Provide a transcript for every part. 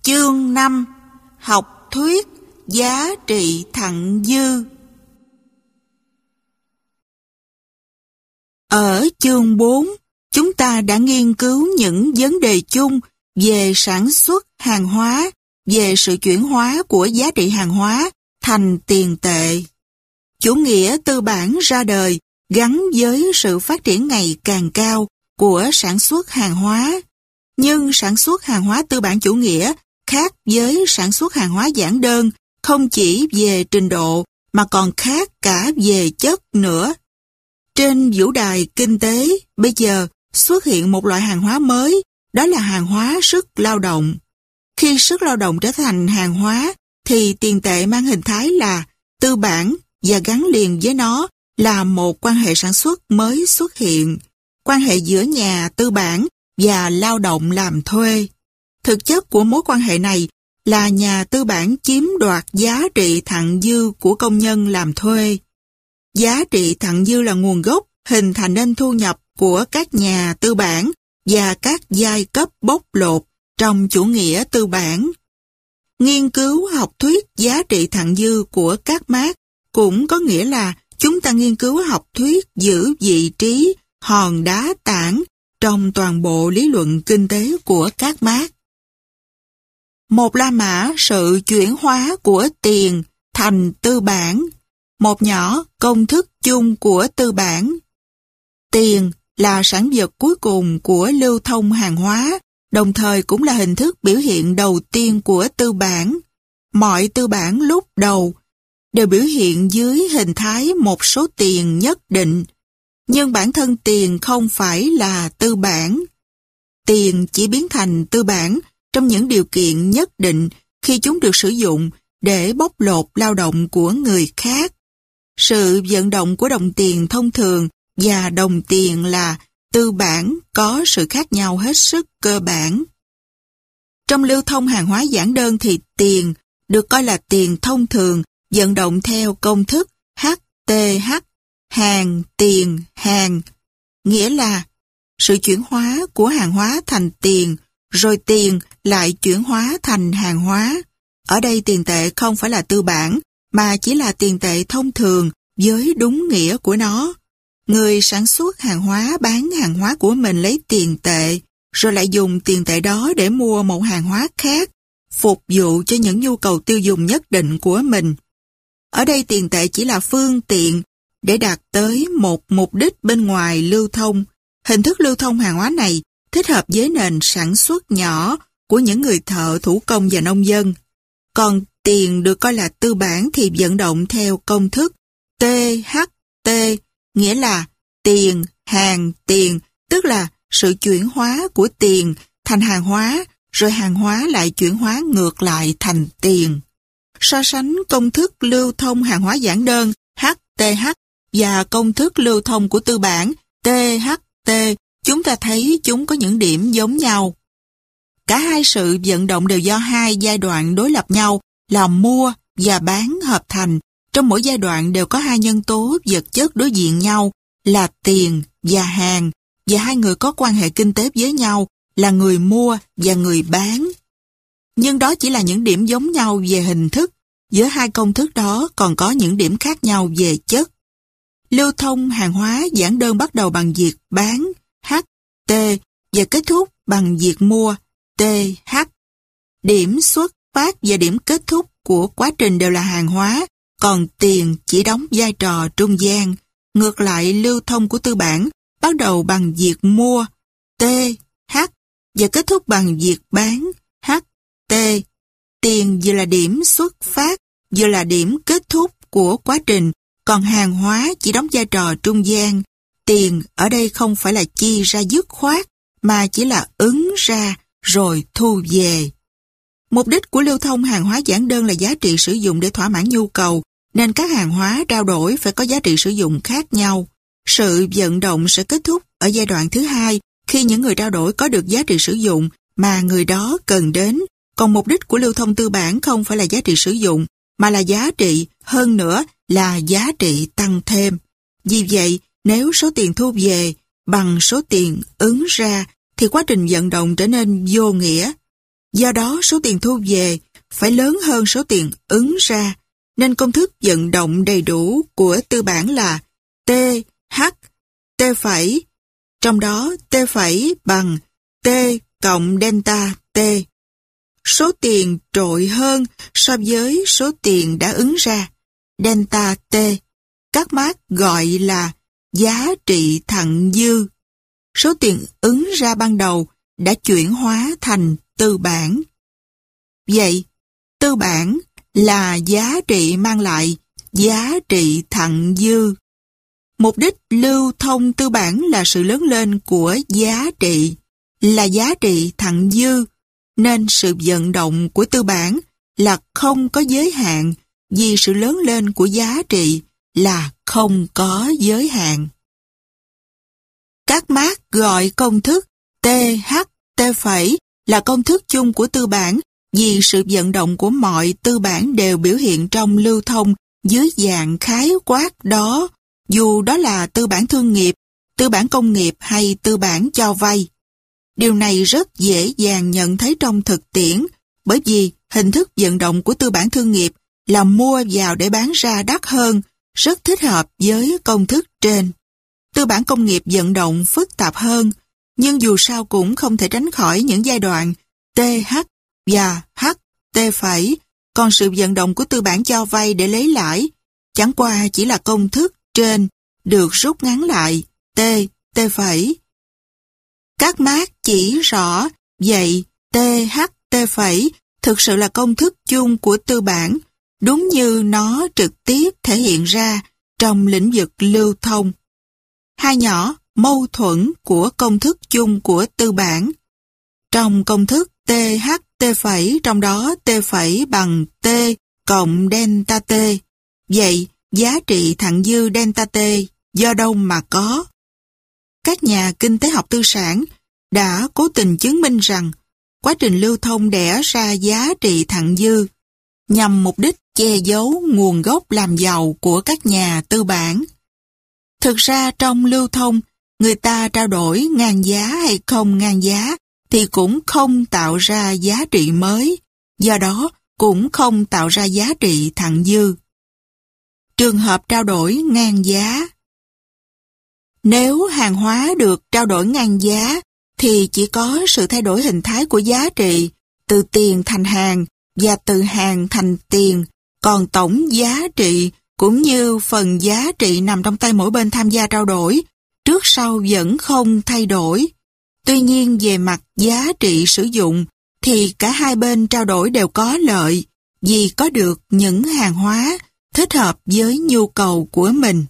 Chương 5. Học thuyết giá trị thặng dư. Ở chương 4, chúng ta đã nghiên cứu những vấn đề chung về sản xuất hàng hóa, về sự chuyển hóa của giá trị hàng hóa thành tiền tệ. Chủ nghĩa tư bản ra đời gắn với sự phát triển ngày càng cao của sản xuất hàng hóa. Nhưng sản xuất hàng hóa tư bản chủ nghĩa khác với sản xuất hàng hóa giản đơn, không chỉ về trình độ mà còn khác cả về chất nữa. Trên vũ đài kinh tế, bây giờ xuất hiện một loại hàng hóa mới, đó là hàng hóa sức lao động. Khi sức lao động trở thành hàng hóa, thì tiền tệ mang hình thái là tư bản và gắn liền với nó là một quan hệ sản xuất mới xuất hiện, quan hệ giữa nhà tư bản và lao động làm thuê. Thực chất của mối quan hệ này là nhà tư bản chiếm đoạt giá trị thặng dư của công nhân làm thuê. Giá trị thặng dư là nguồn gốc hình thành nên thu nhập của các nhà tư bản và các giai cấp bóc lột trong chủ nghĩa tư bản. Nghiên cứu học thuyết giá trị thặng dư của các Mác cũng có nghĩa là chúng ta nghiên cứu học thuyết giữ vị trí hòn đá tảng trong toàn bộ lý luận kinh tế của các Mác. Một La Mã sự chuyển hóa của tiền thành tư bản. Một nhỏ công thức chung của tư bản. Tiền là sản vật cuối cùng của lưu thông hàng hóa, đồng thời cũng là hình thức biểu hiện đầu tiên của tư bản. Mọi tư bản lúc đầu đều biểu hiện dưới hình thái một số tiền nhất định, nhưng bản thân tiền không phải là tư bản. Tiền chỉ biến thành tư bản trong những điều kiện nhất định khi chúng được sử dụng để bóc lột lao động của người khác. Sự vận động của đồng tiền thông thường và đồng tiền là tư bản có sự khác nhau hết sức cơ bản. Trong lưu thông hàng hóa giản đơn thì tiền được coi là tiền thông thường vận động theo công thức HTH, hàng, tiền, hàng, nghĩa là sự chuyển hóa của hàng hóa thành tiền, rồi tiền lại chuyển hóa thành hàng hóa. Ở đây tiền tệ không phải là tư bản, mà chỉ là tiền tệ thông thường với đúng nghĩa của nó. Người sản xuất hàng hóa bán hàng hóa của mình lấy tiền tệ, rồi lại dùng tiền tệ đó để mua một hàng hóa khác, phục vụ cho những nhu cầu tiêu dùng nhất định của mình. Ở đây tiền tệ chỉ là phương tiện để đạt tới một mục đích bên ngoài lưu thông. Hình thức lưu thông hàng hóa này thích hợp với nền sản xuất nhỏ của những người thợ thủ công và nông dân. Còn tiền được coi là tư bản thì vận động theo công thức THT, nghĩa là tiền, hàng, tiền, tức là sự chuyển hóa của tiền thành hàng hóa, rồi hàng hóa lại chuyển hóa ngược lại thành tiền. So sánh công thức lưu thông hàng hóa giản đơn HTH và công thức lưu thông của tư bản THT, chúng ta thấy chúng có những điểm giống nhau. Cả hai sự vận động đều do hai giai đoạn đối lập nhau là mua và bán hợp thành. Trong mỗi giai đoạn đều có hai nhân tố vật chất đối diện nhau là tiền và hàng, và hai người có quan hệ kinh tế với nhau là người mua và người bán. Nhưng đó chỉ là những điểm giống nhau về hình thức. Giữa hai công thức đó còn có những điểm khác nhau về chất. Lưu thông hàng hóa giản đơn bắt đầu bằng việc bán HT và kết thúc bằng việc mua TH. Điểm xuất phát và điểm kết thúc của quá trình đều là hàng hóa, còn tiền chỉ đóng vai trò trung gian. Ngược lại, lưu thông của tư bản bắt đầu bằng việc mua TH và kết thúc bằng việc bán HT. Tiền vừa là điểm xuất phát, vừa là điểm kết thúc của quá trình, còn hàng hóa chỉ đóng vai trò trung gian. Tiền ở đây không phải là chi ra dứt khoát, mà chỉ là ứng ra rồi thu về. Mục đích của lưu thông hàng hóa giản đơn là giá trị sử dụng để thỏa mãn nhu cầu, nên các hàng hóa trao đổi phải có giá trị sử dụng khác nhau. Sự vận động sẽ kết thúc ở giai đoạn thứ hai khi những người trao đổi có được giá trị sử dụng mà người đó cần đến. Còn mục đích của lưu thông tư bản không phải là giá trị sử dụng, mà là giá trị, hơn nữa là giá trị tăng thêm. Vì vậy, nếu số tiền thu về bằng số tiền ứng ra, thì quá trình vận động trở nên vô nghĩa. Do đó số tiền thu về phải lớn hơn số tiền ứng ra, nên công thức vận động đầy đủ của tư bản là T, H, T phẩy, trong đó T phẩy bằng T cộng delta T. Số tiền trội hơn so với số tiền đã ứng ra, delta T, các mác gọi là giá trị thặng dư. Số tiền ứng ra ban đầu đã chuyển hóa thành tư bản. Vậy, tư bản là giá trị mang lại giá trị thặng dư. Mục đích lưu thông tư bản là sự lớn lên của giá trị, là giá trị thặng dư, nên sự vận động của tư bản là không có giới hạn, vì sự lớn lên của giá trị là không có giới hạn. Các mác gọi công thức TH, T phẩy là công thức chung của tư bản, vì sự vận động của mọi tư bản đều biểu hiện trong lưu thông dưới dạng khái quát đó, dù đó là tư bản thương nghiệp, tư bản công nghiệp hay tư bản cho vay. Điều này rất dễ dàng nhận thấy trong thực tiễn, bởi vì hình thức vận động của tư bản thương nghiệp là mua vào để bán ra đắt hơn, rất thích hợp với công thức trên. Tư bản công nghiệp vận động phức tạp hơn, nhưng dù sao cũng không thể tránh khỏi những giai đoạn TH và HT phẩy, còn sự vận động của tư bản cho vay để lấy lãi chẳng qua chỉ là công thức trên được rút ngắn lại T phẩy. Các mác chỉ rõ vậy THT phẩy thực sự là công thức chung của tư bản, đúng như nó trực tiếp thể hiện ra trong lĩnh vực lưu thông. Hai nhỏ mâu thuẫn của công thức chung của tư bản. Trong công thức THT phẩy, trong đó T phẩy bằng T cộng delta T. Vậy, giá trị thặng dư delta T do đâu mà có? Các nhà kinh tế học tư sản đã cố tình chứng minh rằng quá trình lưu thông đẻ ra giá trị thặng dư nhằm mục đích che giấu nguồn gốc làm giàu của các nhà tư bản. Thực ra trong lưu thông, người ta trao đổi ngang giá hay không ngang giá thì cũng không tạo ra giá trị mới, do đó cũng không tạo ra giá trị thặng dư. Trường hợp trao đổi ngang giá. Nếu hàng hóa được trao đổi ngang giá thì chỉ có sự thay đổi hình thái của giá trị từ tiền thành hàng và từ hàng thành tiền, còn tổng giá trị cũng như phần giá trị nằm trong tay mỗi bên tham gia trao đổi, trước sau vẫn không thay đổi. Tuy nhiên về mặt giá trị sử dụng thì cả hai bên trao đổi đều có lợi vì có được những hàng hóa thích hợp với nhu cầu của mình.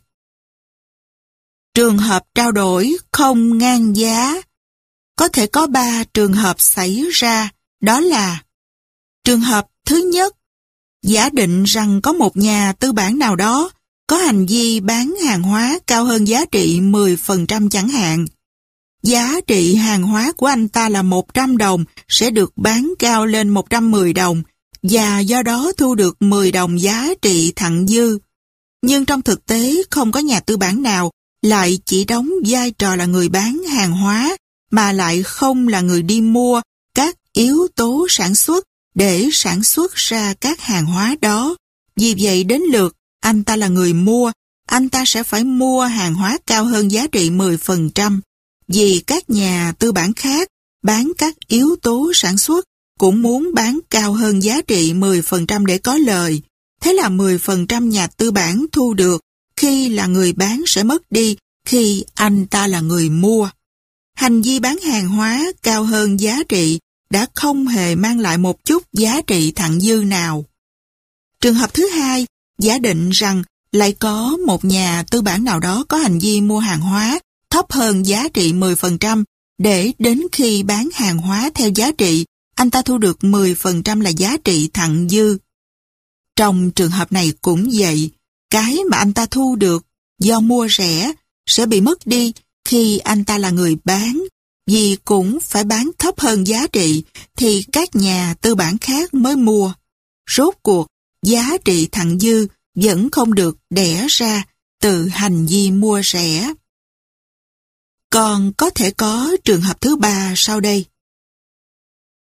Trường hợp trao đổi không ngang giá. Có thể có 3 trường hợp xảy ra, đó là: trường hợp thứ nhất, giả định rằng có một nhà tư bản nào đó có hành vi bán hàng hóa cao hơn giá trị 10% chẳng hạn. Giá trị hàng hóa của anh ta là 100 đồng sẽ được bán cao lên 110 đồng và do đó thu được 10 đồng giá trị thặng dư. Nhưng trong thực tế không có nhà tư bản nào lại chỉ đóng vai trò là người bán hàng hóa mà lại không là người đi mua các yếu tố sản xuất để sản xuất ra các hàng hóa đó. Vì vậy đến lượt anh ta là người mua, anh ta sẽ phải mua hàng hóa cao hơn giá trị 10%. Vì các nhà tư bản khác bán các yếu tố sản xuất cũng muốn bán cao hơn giá trị 10% để có lời. Thế là 10% nhà tư bản thu được khi là người bán sẽ mất đi khi anh ta là người mua. Hành vi bán hàng hóa cao hơn giá trị đã không hề mang lại một chút giá trị thặng dư nào. Trường hợp thứ hai, giả định rằng lại có một nhà tư bản nào đó có hành vi mua hàng hóa thấp hơn giá trị 10% để đến khi bán hàng hóa theo giá trị, anh ta thu được 10% là giá trị thặng dư. Trong trường hợp này cũng vậy, cái mà anh ta thu được do mua rẻ sẽ bị mất đi khi anh ta là người bán, vì cũng phải bán thấp hơn giá trị thì các nhà tư bản khác mới mua. Rốt cuộc, giá trị thặng dư vẫn không được đẻ ra từ hành vi mua rẻ. Còn có thể có trường hợp thứ ba sau đây.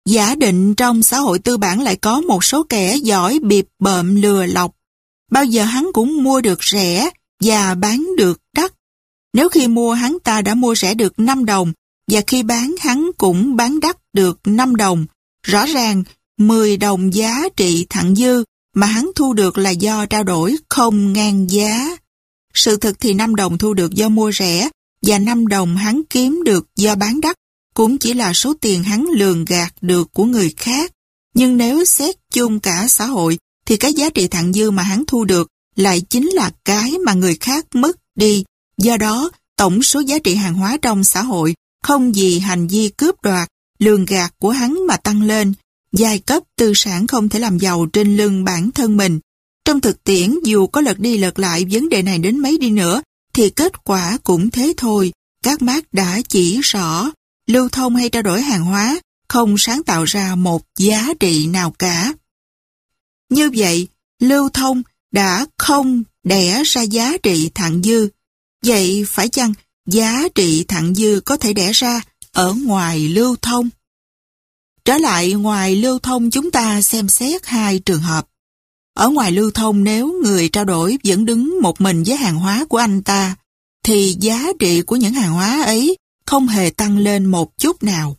Giả định trong xã hội tư bản lại có một số kẻ giỏi bịp bợm lừa lọc. Bao giờ hắn cũng mua được rẻ và bán được đắt. Nếu khi mua hắn ta đã mua rẻ được 5 đồng và khi bán hắn cũng bán đắt được 5 đồng, rõ ràng 10 đồng giá trị thặng dư mà hắn thu được là do trao đổi không ngang giá. Sự thực thì 5 đồng thu được do mua rẻ và 5 đồng hắn kiếm được do bán đắt cũng chỉ là số tiền hắn lường gạt được của người khác. Nhưng nếu xét chung cả xã hội thì cái giá trị thặng dư mà hắn thu được lại chính là cái mà người khác mất đi. Do đó, tổng số giá trị hàng hóa trong xã hội không vì hành vi cướp đoạt, lường gạt của hắn mà tăng lên. Giai cấp tư sản không thể làm giàu trên lưng bản thân mình. Trong thực tiễn, dù có lật đi lật lại vấn đề này đến mấy đi nữa, thì kết quả cũng thế thôi. Các Marx đã chỉ rõ, lưu thông hay trao đổi hàng hóa không sáng tạo ra một giá trị nào cả. Như vậy, lưu thông đã không đẻ ra giá trị thặng dư. Vậy phải chăng giá trị thặng dư có thể đẻ ra ở ngoài lưu thông? Trở lại ngoài lưu thông, chúng ta xem xét hai trường hợp. Ở ngoài lưu thông, nếu người trao đổi vẫn đứng một mình với hàng hóa của anh ta, thì giá trị của những hàng hóa ấy không hề tăng lên một chút nào.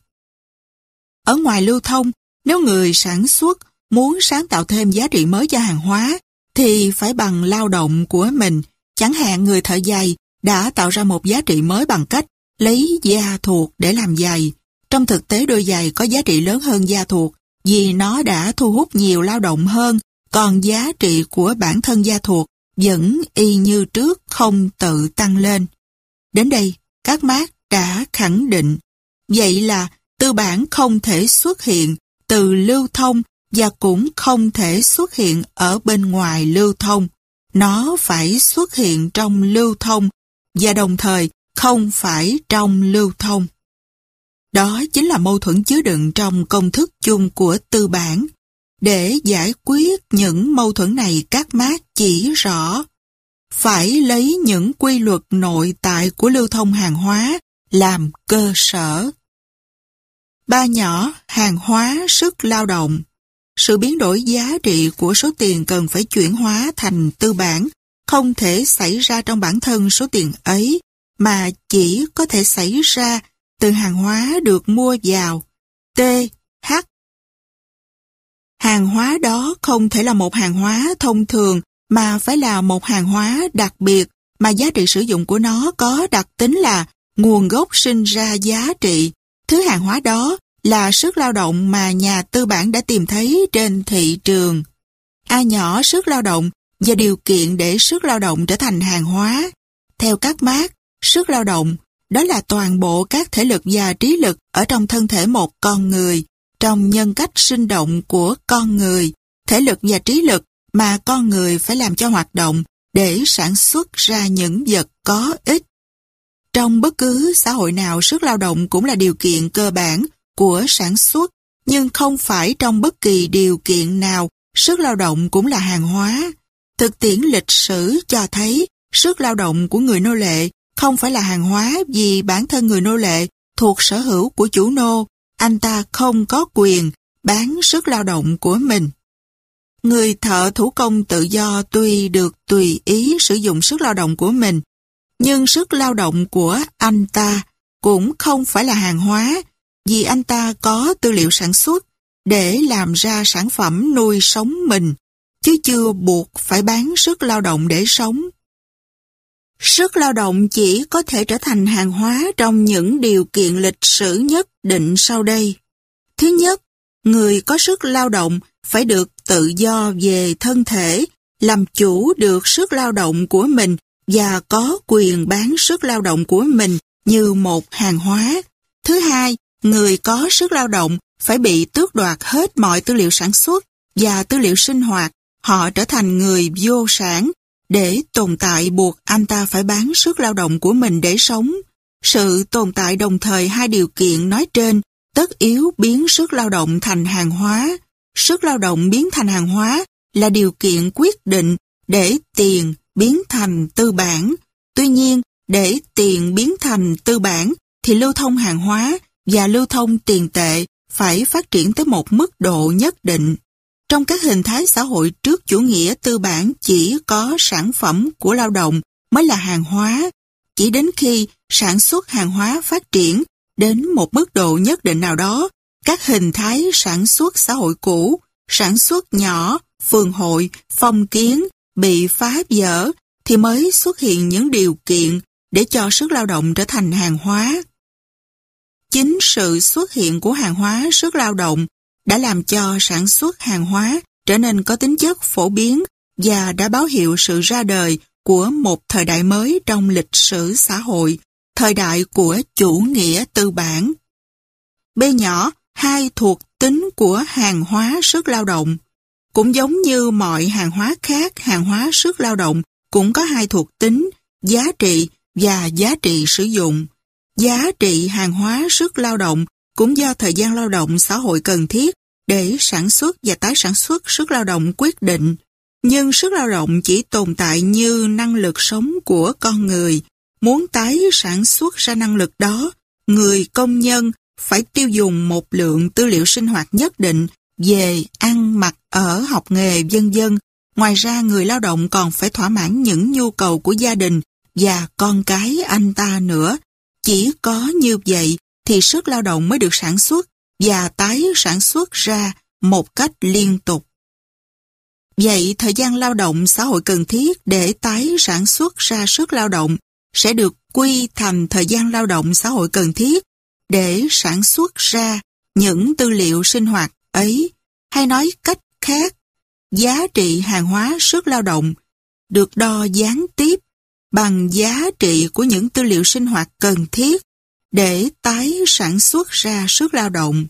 Ở ngoài lưu thông, nếu người sản xuất muốn sáng tạo thêm giá trị mới cho hàng hóa, thì phải bằng lao động của mình. Chẳng hạn người thợ giày đã tạo ra một giá trị mới bằng cách lấy da thuộc để làm giày. Trong thực tế, đôi giày có giá trị lớn hơn da thuộc vì nó đã thu hút nhiều lao động hơn, còn giá trị của bản thân da thuộc vẫn y như trước, không tự tăng lên. Đến đây, các Marx đã khẳng định, vậy là tư bản không thể xuất hiện từ lưu thông và cũng không thể xuất hiện ở bên ngoài lưu thông. Nó phải xuất hiện trong lưu thông và đồng thời không phải trong lưu thông. Đó chính là mâu thuẫn chứa đựng trong công thức chung của tư bản. Để giải quyết những mâu thuẫn này, các Marx chỉ rõ phải lấy những quy luật nội tại của lưu thông hàng hóa làm cơ sở. Ba nhỏ, hàng hóa, sức lao động. Sự biến đổi giá trị của số tiền cần phải chuyển hóa thành tư bản không thể xảy ra trong bản thân số tiền ấy, mà chỉ có thể xảy ra từ hàng hóa được mua vào. TH. Hàng hóa đó không thể là một hàng hóa thông thường, mà phải là một hàng hóa đặc biệt mà giá trị sử dụng của nó có đặc tính là nguồn gốc sinh ra giá trị. Thứ hàng hóa đó là sức lao động mà nhà tư bản đã tìm thấy trên thị trường. A nhỏ, sức lao động và điều kiện để sức lao động trở thành hàng hóa. Theo các Marx, sức lao động đó là toàn bộ các thể lực và trí lực ở trong thân thể một con người, trong nhân cách sinh động của con người, thể lực và trí lực mà con người phải làm cho hoạt động để sản xuất ra những vật có ích. Trong bất cứ xã hội nào, sức lao động cũng là điều kiện cơ bản của sản xuất, nhưng không phải trong bất kỳ điều kiện nào sức lao động cũng là hàng hóa. Thực tiễn lịch sử cho thấy sức lao động của người nô lệ không phải là hàng hóa vì bản thân người nô lệ thuộc sở hữu của chủ nô, anh ta không có quyền bán sức lao động của mình. Người thợ thủ công tự do tuy được tùy ý sử dụng sức lao động của mình, nhưng sức lao động của anh ta cũng không phải là hàng hóa vì anh ta có tư liệu sản xuất để làm ra sản phẩm nuôi sống mình, chứ chưa buộc phải bán sức lao động để sống. Sức lao động chỉ có thể trở thành hàng hóa trong những điều kiện lịch sử nhất định sau đây. Thứ nhất, người có sức lao động phải được tự do về thân thể, làm chủ được sức lao động của mình và có quyền bán sức lao động của mình như một hàng hóa. Thứ hai, người có sức lao động phải bị tước đoạt hết mọi tư liệu sản xuất và tư liệu sinh hoạt. Họ trở thành người vô sản. Để tồn tại buộc anh ta phải bán sức lao động của mình để sống. Sự tồn tại đồng thời hai điều kiện nói trên tất yếu biến sức lao động thành hàng hóa. Sức lao động biến thành hàng hóa là điều kiện quyết định để tiền biến thành tư bản. Tuy nhiên, để tiền biến thành tư bản thì lưu thông hàng hóa và lưu thông tiền tệ phải phát triển tới một mức độ nhất định. Trong các hình thái xã hội trước chủ nghĩa tư bản chỉ có sản phẩm của lao động mới là hàng hóa. Chỉ đến khi sản xuất hàng hóa phát triển đến một mức độ nhất định nào đó, các hình thái sản xuất xã hội cũ, sản xuất nhỏ, phường hội, phong kiến bị phá vỡ thì mới xuất hiện những điều kiện để cho sức lao động trở thành hàng hóa. Chính sự xuất hiện của hàng hóa sức lao động đã làm cho sản xuất hàng hóa trở nên có tính chất phổ biến và đã báo hiệu sự ra đời của một thời đại mới trong lịch sử xã hội, thời đại của chủ nghĩa tư bản. B nhỏ, hai thuộc tính của hàng hóa sức lao động. Cũng giống như mọi hàng hóa khác, hàng hóa sức lao động cũng có hai thuộc tính, giá trị và giá trị sử dụng. Giá trị hàng hóa sức lao động cũng do thời gian lao động xã hội cần thiết để sản xuất và tái sản xuất sức lao động quyết định. Nhưng sức lao động chỉ tồn tại như năng lực sống của con người. Muốn tái sản xuất ra năng lực đó, người công nhân phải tiêu dùng một lượng tư liệu sinh hoạt nhất định về ăn, mặc, ở, học nghề, vân vân. Ngoài ra, người lao động còn phải thỏa mãn những nhu cầu của gia đình và con cái anh ta nữa. Chỉ có như vậy thì sức lao động mới được sản xuất và tái sản xuất ra một cách liên tục. Vậy thời gian lao động xã hội cần thiết để tái sản xuất ra sức lao động sẽ được quy thành thời gian lao động xã hội cần thiết để sản xuất ra những tư liệu sinh hoạt ấy. Hay nói cách khác, giá trị hàng hóa sức lao động được đo gián tiếp bằng giá trị của những tư liệu sinh hoạt cần thiết để tái sản xuất ra sức lao động.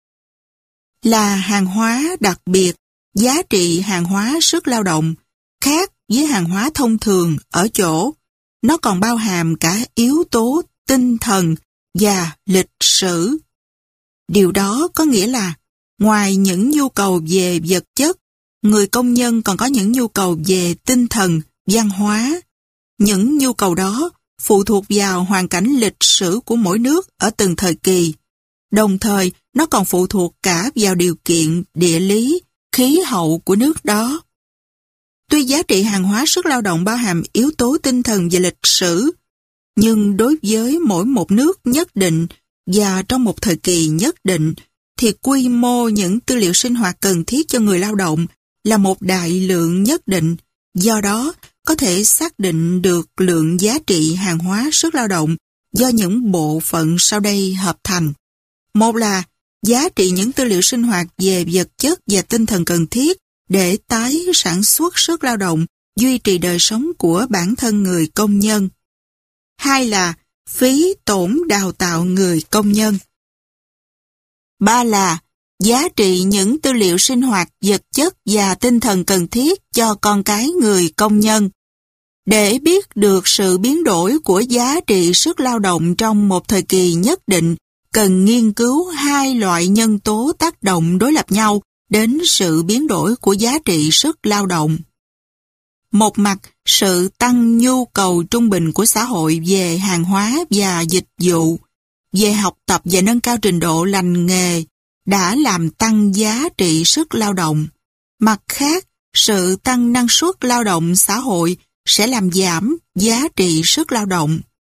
Là hàng hóa đặc biệt, giá trị hàng hóa sức lao động khác với hàng hóa thông thường ở chỗ nó còn bao hàm cả yếu tố tinh thần và lịch sử. Điều đó có nghĩa là ngoài những nhu cầu về vật chất, người công nhân còn có những nhu cầu về tinh thần, văn hóa. Những nhu cầu đó phụ thuộc vào hoàn cảnh lịch sử của mỗi nước ở từng thời kỳ. Đồng thời, nó còn phụ thuộc cả vào điều kiện địa lý, khí hậu của nước đó. Tuy giá trị hàng hóa sức lao động bao hàm yếu tố tinh thần và lịch sử, nhưng đối với mỗi một nước nhất định và trong một thời kỳ nhất định, thì quy mô những tư liệu sinh hoạt cần thiết cho người lao động là một đại lượng nhất định. Do đó, có thể xác định được lượng giá trị hàng hóa sức lao động do những bộ phận sau đây hợp thành. Một là giá trị những tư liệu sinh hoạt về vật chất và tinh thần cần thiết để tái sản xuất sức lao động, duy trì đời sống của bản thân người công nhân. Hai là phí tổn đào tạo người công nhân. Ba là giá trị những tư liệu sinh hoạt vật chất và tinh thần cần thiết cho con cái người công nhân. Để biết được sự biến đổi của giá trị sức lao động trong một thời kỳ nhất định, cần nghiên cứu hai loại nhân tố tác động đối lập nhau đến sự biến đổi của giá trị sức lao động. Một mặt, sự tăng nhu cầu trung bình của xã hội về hàng hóa và dịch vụ, về học tập và nâng cao trình độ lành nghề đã làm tăng giá trị sức lao động. Mặt khác, sự tăng năng suất lao động xã hội sẽ làm giảm giá trị sức lao động.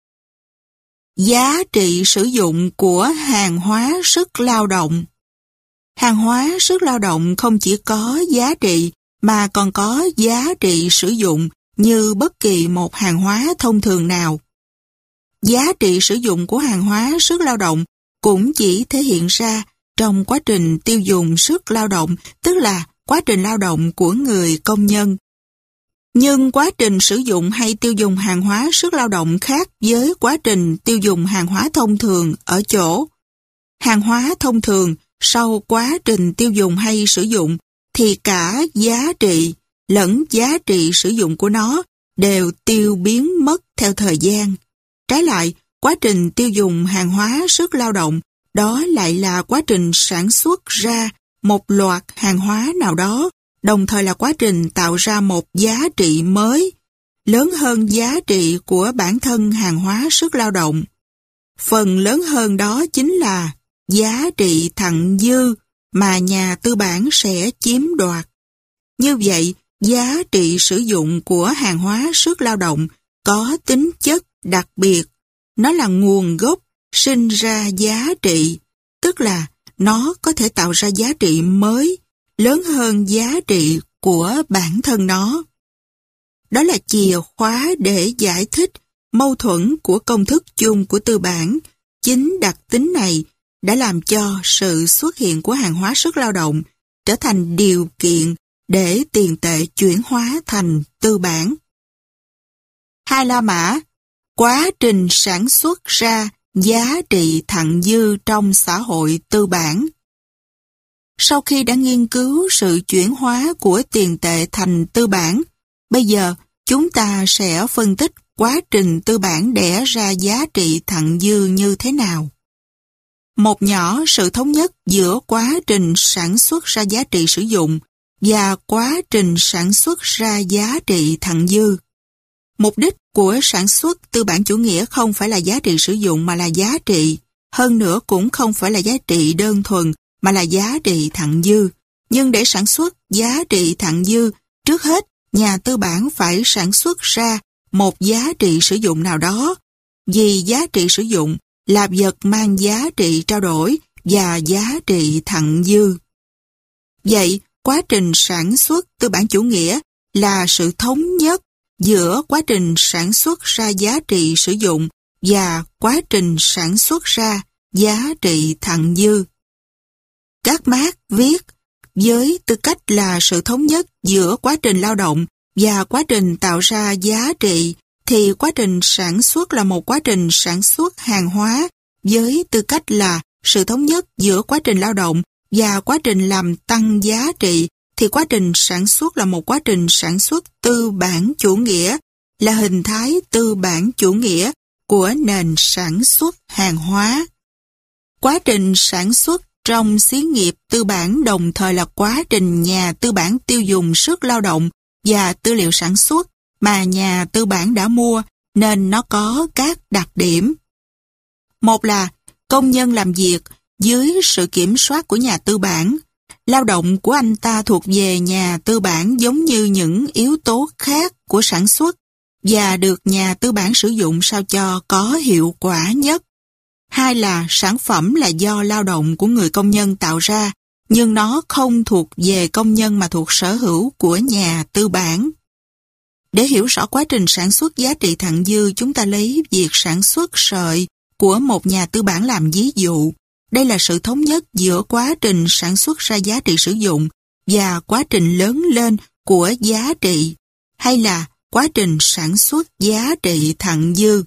Giá trị sử dụng của hàng hóa sức lao động. Hàng hóa sức lao động không chỉ có giá trị mà còn có giá trị sử dụng như bất kỳ một hàng hóa thông thường nào. Giá trị sử dụng của hàng hóa sức lao động cũng chỉ thể hiện ra trong quá trình tiêu dùng sức lao động, tức là quá trình lao động của người công nhân. Nhưng quá trình sử dụng hay tiêu dùng hàng hóa sức lao động khác với quá trình tiêu dùng hàng hóa thông thường ở chỗ. Hàng hóa thông thường sau quá trình tiêu dùng hay sử dụng thì cả giá trị lẫn giá trị sử dụng của nó đều tiêu biến mất theo thời gian. Trái lại, quá trình tiêu dùng hàng hóa sức lao động đó lại là quá trình sản xuất ra một loạt hàng hóa nào đó, đồng thời là quá trình tạo ra một giá trị mới, lớn hơn giá trị của bản thân hàng hóa sức lao động. Phần lớn hơn đó chính là giá trị thặng dư mà nhà tư bản sẽ chiếm đoạt. Như vậy, giá trị sử dụng của hàng hóa sức lao động có tính chất đặc biệt. Nó là nguồn gốc sinh ra giá trị, tức là nó có thể tạo ra giá trị mới, lớn hơn giá trị của bản thân nó. Đó là chìa khóa để giải thích mâu thuẫn của công thức chung của tư bản. Chính đặc tính này đã làm cho sự xuất hiện của hàng hóa sức lao động trở thành điều kiện để tiền tệ chuyển hóa thành tư bản. 2 La Mã, quá trình sản xuất ra giá trị thặng dư trong xã hội tư bản. Sau khi đã nghiên cứu sự chuyển hóa của tiền tệ thành tư bản, bây giờ chúng ta sẽ phân tích quá trình tư bản đẻ ra giá trị thặng dư như thế nào. Một nhỏ sự thống nhất giữa quá trình sản xuất ra giá trị sử dụng và quá trình sản xuất ra giá trị thặng dư. Mục đích của sản xuất tư bản chủ nghĩa không phải là giá trị sử dụng mà là giá trị, hơn nữa cũng không phải là giá trị đơn thuần mà là giá trị thặng dư. Nhưng để sản xuất giá trị thặng dư, trước hết nhà tư bản phải sản xuất ra một giá trị sử dụng nào đó, vì giá trị sử dụng là vật mang giá trị trao đổi và giá trị thặng dư. Vậy, quá trình sản xuất tư bản chủ nghĩa là sự thống nhất giữa quá trình sản xuất ra giá trị sử dụng và quá trình sản xuất ra giá trị thặng dư. Các Mác viết với tư cách là sự thống nhất giữa quá trình lao động và quá trình tạo ra giá trị, thì quá trình sản xuất là một quá trình sản xuất hàng hóa với tư cách là sự thống nhất giữa quá trình lao động và quá trình làm tăng giá trị, thì quá trình sản xuất là một quá trình sản xuất tư bản chủ nghĩa, là hình thái tư bản chủ nghĩa của nền sản xuất hàng hóa. Quá trình sản xuất trong xí nghiệp tư bản đồng thời là quá trình nhà tư bản tiêu dùng sức lao động và tư liệu sản xuất mà nhà tư bản đã mua, nên nó có các đặc điểm. Một là công nhân làm việc dưới sự kiểm soát của nhà tư bản. Lao động của anh ta thuộc về nhà tư bản giống như những yếu tố khác của sản xuất và được nhà tư bản sử dụng sao cho có hiệu quả nhất. Hai là sản phẩm là do lao động của người công nhân tạo ra, nhưng nó không thuộc về công nhân mà thuộc sở hữu của nhà tư bản. Để hiểu rõ quá trình sản xuất giá trị thặng dư, chúng ta lấy việc sản xuất sợi của một nhà tư bản làm ví dụ. Đây là sự thống nhất giữa quá trình sản xuất ra giá trị sử dụng và quá trình lớn lên của giá trị, hay là quá trình sản xuất giá trị thặng dư.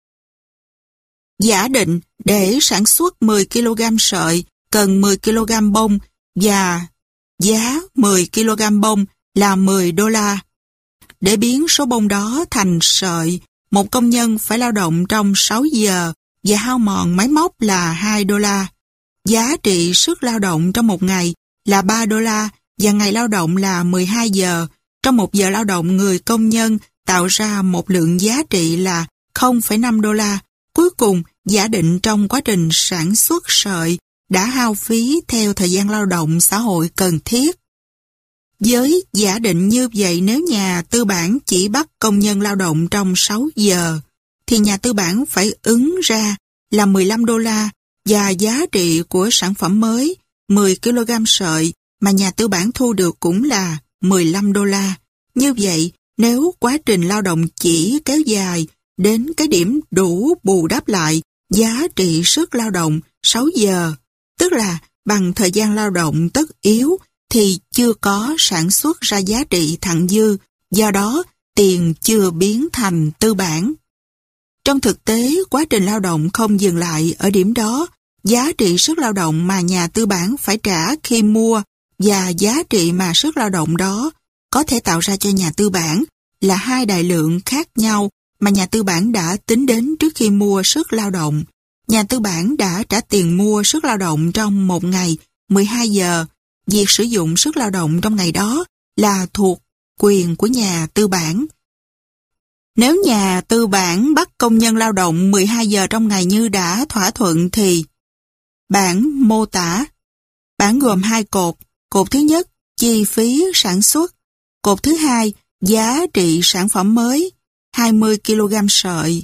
Giả định để sản xuất 10 kg sợi cần 10 kg bông và giá 10 kg bông là 10 đô la. Để biến số bông đó thành sợi, một công nhân phải lao động trong 6 giờ và hao mòn máy móc là 2 đô la. Giá trị sức lao động trong một ngày là 3 đô la và ngày lao động là 12 giờ. Trong một giờ lao động, người công nhân tạo ra một lượng giá trị là 0,5 đô la. Cuối cùng, giả định trong quá trình sản xuất sợi đã hao phí theo thời gian lao động xã hội cần thiết. Với giả định như vậy, nếu nhà tư bản chỉ bắt công nhân lao động trong 6 giờ, thì nhà tư bản phải ứng ra là 15 đô la và giá trị của sản phẩm mới 10 kg sợi mà nhà tư bản thu được cũng là 15 đô la. Như vậy, nếu quá trình lao động chỉ kéo dài đến cái điểm đủ bù đắp lại giá trị sức lao động 6 giờ, tức là bằng thời gian lao động tất yếu, thì chưa có sản xuất ra giá trị thặng dư, do đó tiền chưa biến thành tư bản. Trong thực tế, quá trình lao động không dừng lại ở điểm đó. Giá trị sức lao động mà nhà tư bản phải trả khi mua và giá trị mà sức lao động đó có thể tạo ra cho nhà tư bản là hai đại lượng khác nhau mà nhà tư bản đã tính đến trước khi mua sức lao động. Nhà tư bản đã trả tiền mua sức lao động trong một ngày 12 giờ. Việc sử dụng sức lao động trong ngày đó là thuộc quyền của nhà tư bản. Nếu nhà tư bản bắt công nhân lao động 12 giờ trong ngày như đã thỏa thuận thì Bảng mô tả. Bảng gồm 2 cột. Cột thứ nhất, chi phí sản xuất. Cột thứ hai, giá trị sản phẩm mới, 20 kg sợi.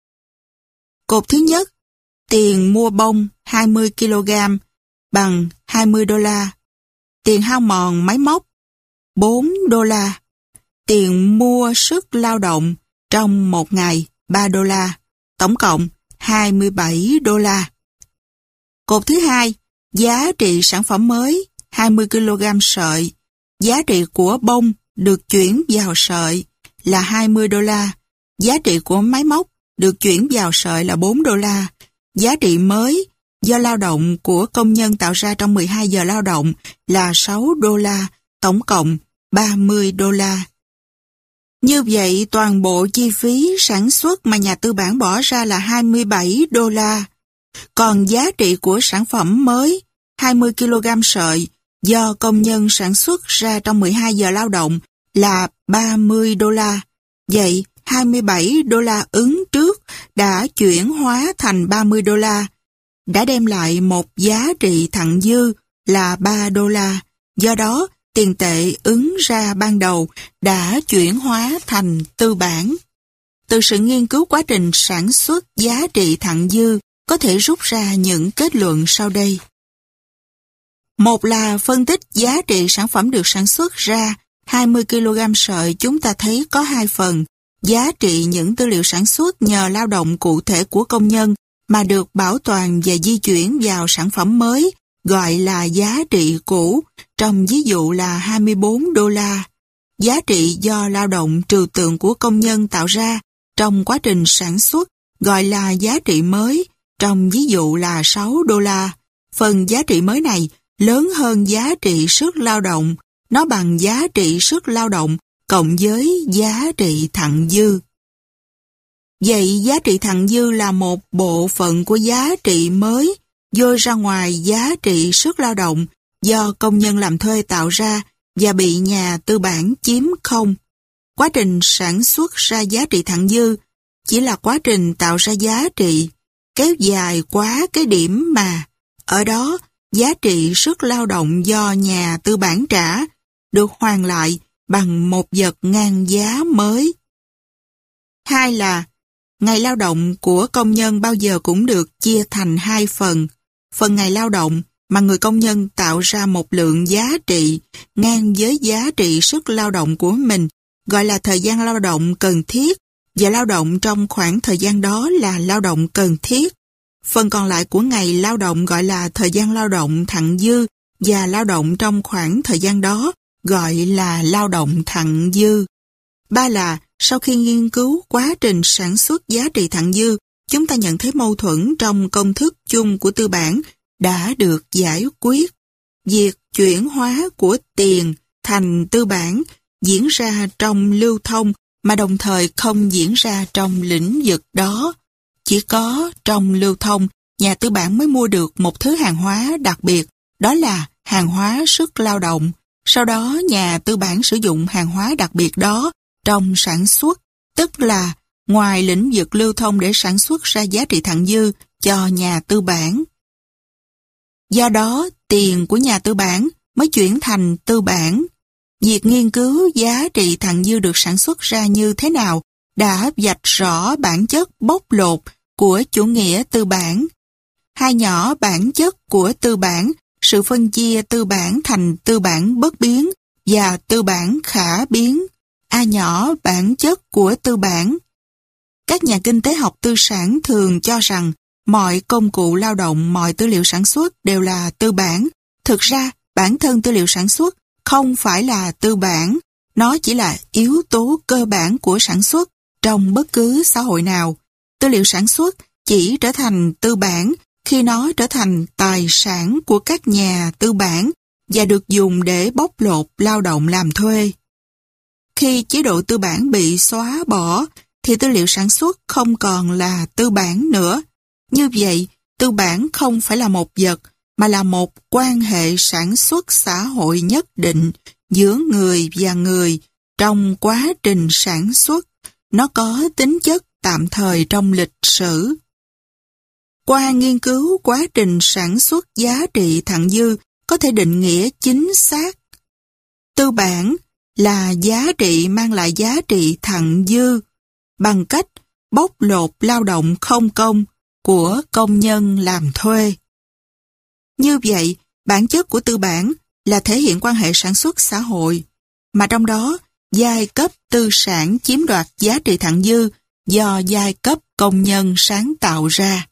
Cột thứ nhất, tiền mua bông 20 kg bằng 20 đô la. Tiền hao mòn máy móc 4 đô la. Tiền mua sức lao động trong một ngày 3 đô la. Tổng cộng 27 đô la. Cột thứ hai, giá trị sản phẩm mới 20 kg sợi. Giá trị của bông được chuyển vào sợi là 20 đô la. Giá trị của máy móc được chuyển vào sợi là 4 đô la. Giá trị mới do lao động của công nhân tạo ra trong 12 giờ lao động là 6 đô la, tổng cộng 30 đô la. Như vậy, toàn bộ chi phí sản xuất mà nhà tư bản bỏ ra là 27 đô la. Còn giá trị của sản phẩm mới, 20 kg sợi, do công nhân sản xuất ra trong 12 giờ lao động là 30 đô la. Vậy, 27 đô la ứng trước đã chuyển hóa thành 30 đô la, đã đem lại một giá trị thặng dư là 3 đô la. Do đó, tiền tệ ứng ra ban đầu đã chuyển hóa thành tư bản. Từ sự nghiên cứu quá trình sản xuất giá trị thặng dư có thể rút ra những kết luận sau đây. Một là phân tích giá trị sản phẩm được sản xuất ra 20 kg sợi, chúng ta thấy có 2 phần. Giá trị những tư liệu sản xuất nhờ lao động cụ thể của công nhân mà được bảo toàn và di chuyển vào sản phẩm mới, gọi là giá trị cũ, trong ví dụ là 24 đô la. Giá trị do lao động trừu tượng của công nhân tạo ra trong quá trình sản xuất, gọi là giá trị mới, trong ví dụ là 6 đô la. Phần giá trị mới này lớn hơn giá trị sức lao động, nó bằng giá trị sức lao động cộng với giá trị thặng dư. Vậy giá trị thặng dư là một bộ phận của giá trị mới dôi ra ngoài giá trị sức lao động do công nhân làm thuê tạo ra và bị nhà tư bản chiếm không. Quá trình sản xuất ra giá trị thặng dư chỉ là quá trình tạo ra giá trị, kéo dài quá cái điểm mà ở đó giá trị sức lao động do nhà tư bản trả được hoàn lại bằng một vật ngang giá mới. Hai là ngày lao động của công nhân bao giờ cũng được chia thành 2 phần. Phần ngày lao động mà người công nhân tạo ra một lượng giá trị ngang với giá trị sức lao động của mình, gọi là thời gian lao động cần thiết, và lao động trong khoảng thời gian đó là lao động cần thiết. Phần còn lại của ngày lao động gọi là thời gian lao động thặng dư, và lao động trong khoảng thời gian đó gọi là lao động thặng dư. Ba là sau khi nghiên cứu quá trình sản xuất giá trị thặng dư, chúng ta nhận thấy mâu thuẫn trong công thức chung của tư bản đã được giải quyết. Việc chuyển hóa của tiền thành tư bản diễn ra trong lưu thông mà đồng thời không diễn ra trong lĩnh vực đó. Chỉ có trong lưu thông, nhà tư bản mới mua được một thứ hàng hóa đặc biệt, đó là hàng hóa sức lao động. Sau đó nhà tư bản sử dụng hàng hóa đặc biệt đó trong sản xuất, tức là ngoài lĩnh vực lưu thông để sản xuất ra giá trị thặng dư cho nhà tư bản. Do đó, tiền của nhà tư bản mới chuyển thành tư bản. Việc nghiên cứu giá trị thặng dư được sản xuất ra như thế nào đã vạch rõ bản chất bóc lột của chủ nghĩa tư bản. Hai nhỏ bản chất của tư bản, sự phân chia tư bản thành tư bản bất biến và tư bản khả biến. A nhỏ bản chất của tư bản. Các nhà kinh tế học tư sản thường cho rằng mọi công cụ lao động, mọi tư liệu sản xuất đều là tư bản. Thực ra, bản thân tư liệu sản xuất không phải là tư bản, nó chỉ là yếu tố cơ bản của sản xuất trong bất cứ xã hội nào. Tư liệu sản xuất chỉ trở thành tư bản khi nó trở thành tài sản của các nhà tư bản và được dùng để bóc lột lao động làm thuê. Khi chế độ tư bản bị xóa bỏ, thì tư liệu sản xuất không còn là tư bản nữa. Như vậy, tư bản không phải là một vật, mà là một quan hệ sản xuất xã hội nhất định giữa người và người trong quá trình sản xuất. Nó có tính chất tạm thời trong lịch sử. Qua nghiên cứu quá trình sản xuất giá trị thặng dư có thể định nghĩa chính xác. Tư bản là giá trị mang lại giá trị thặng dư bằng cách bóc lột lao động không công của công nhân làm thuê. Như vậy, bản chất của tư bản là thể hiện quan hệ sản xuất xã hội, mà trong đó giai cấp tư sản chiếm đoạt giá trị thặng dư do giai cấp công nhân sáng tạo ra.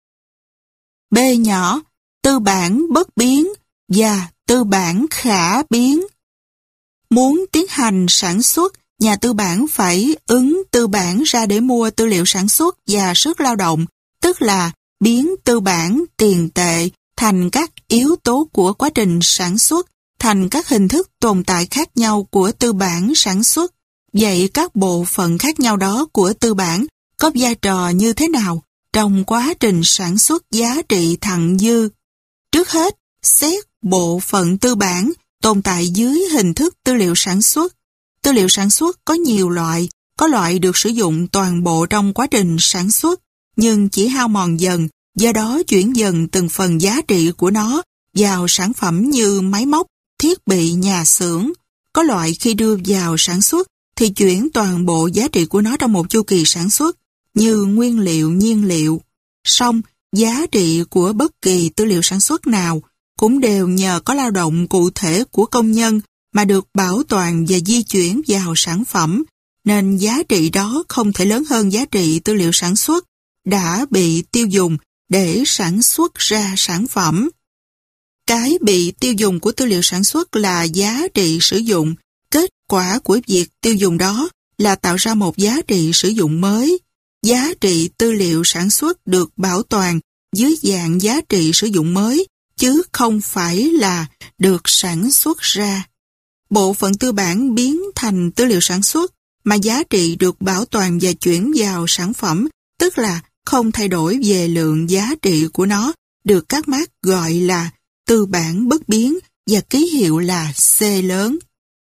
B nhỏ, tư bản bất biến và tư bản khả biến. Muốn tiến hành sản xuất, nhà tư bản phải ứng tư bản ra để mua tư liệu sản xuất và sức lao động, tức là biến tư bản tiền tệ thành các yếu tố của quá trình sản xuất, thành các hình thức tồn tại khác nhau của tư bản sản xuất. Vậy các bộ phận khác nhau đó của tư bản có vai trò như thế nào trong quá trình sản xuất giá trị thặng dư? Trước hết, xét bộ phận tư bản tồn tại dưới hình thức tư liệu sản xuất. Tư liệu sản xuất có nhiều loại, có loại được sử dụng toàn bộ trong quá trình sản xuất, nhưng chỉ hao mòn dần, do đó chuyển dần từng phần giá trị của nó vào sản phẩm như máy móc, thiết bị nhà xưởng. Có loại khi đưa vào sản xuất thì chuyển toàn bộ giá trị của nó trong một chu kỳ sản xuất, như nguyên liệu, nhiên liệu. Song, giá trị của bất kỳ tư liệu sản xuất nào cũng đều nhờ có lao động cụ thể của công nhân mà được bảo toàn và di chuyển vào sản phẩm, nên giá trị đó không thể lớn hơn giá trị tư liệu sản xuất đã bị tiêu dùng để sản xuất ra sản phẩm. Cái bị tiêu dùng của tư liệu sản xuất là giá trị sử dụng. Kết quả của việc tiêu dùng đó là tạo ra một giá trị sử dụng mới. Giá trị tư liệu sản xuất được bảo toàn dưới dạng giá trị sử dụng mới, chứ không phải là được sản xuất ra. Bộ phận tư bản biến thành tư liệu sản xuất mà giá trị được bảo toàn và chuyển vào sản phẩm, tức là không thay đổi về lượng giá trị của nó, được các mác gọi là tư bản bất biến và ký hiệu là C lớn.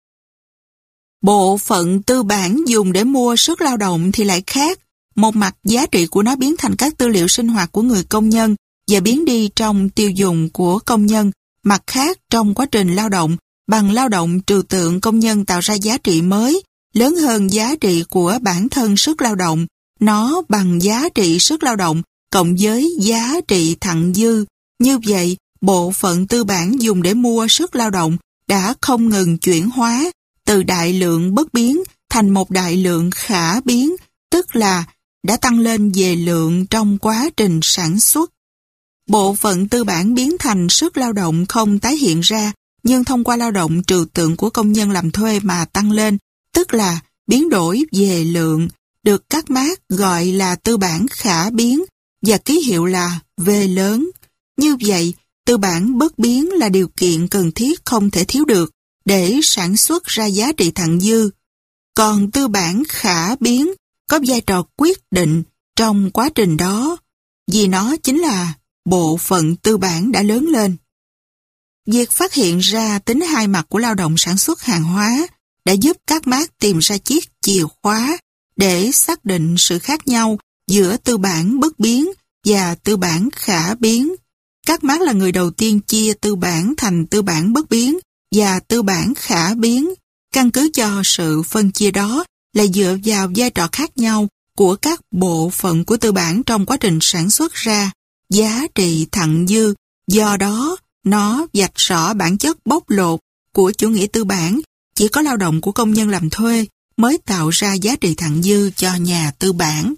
Bộ phận tư bản dùng để mua sức lao động thì lại khác. Một mặt giá trị của nó biến thành các tư liệu sinh hoạt của người công nhân và biến đi trong tiêu dùng của công nhân. Mặt khác, trong quá trình lao động, bằng lao động trừu tượng công nhân tạo ra giá trị mới, lớn hơn giá trị của bản thân sức lao động. Nó bằng giá trị sức lao động cộng với giá trị thặng dư. Như vậy, bộ phận tư bản dùng để mua sức lao động đã không ngừng chuyển hóa từ đại lượng bất biến thành một đại lượng khả biến, tức là đã tăng lên về lượng trong quá trình sản xuất. Bộ phận tư bản biến thành sức lao động không tái hiện ra, nhưng thông qua lao động trừu tượng của công nhân làm thuê mà tăng lên, tức là biến đổi về lượng, được các mác gọi là tư bản khả biến và ký hiệu là V lớn. Như vậy, tư bản bất biến là điều kiện cần thiết không thể thiếu được để sản xuất ra giá trị thặng dư. Còn tư bản khả biến có vai trò quyết định trong quá trình đó, vì nó chính là bộ phận tư bản đã lớn lên. Việc phát hiện ra tính hai mặt của lao động sản xuất hàng hóa đã giúp các mác tìm ra chiếc chìa khóa để xác định sự khác nhau giữa tư bản bất biến và tư bản khả biến. Các mác là người đầu tiên chia tư bản thành tư bản bất biến và tư bản khả biến. Căn cứ cho sự phân chia đó là dựa vào vai trò khác nhau của các bộ phận của tư bản trong quá trình sản xuất ra giá trị thặng dư. Do đó, nó vạch rõ bản chất bóc lột của chủ nghĩa tư bản. Chỉ có lao động của công nhân làm thuê mới tạo ra giá trị thặng dư cho nhà tư bản.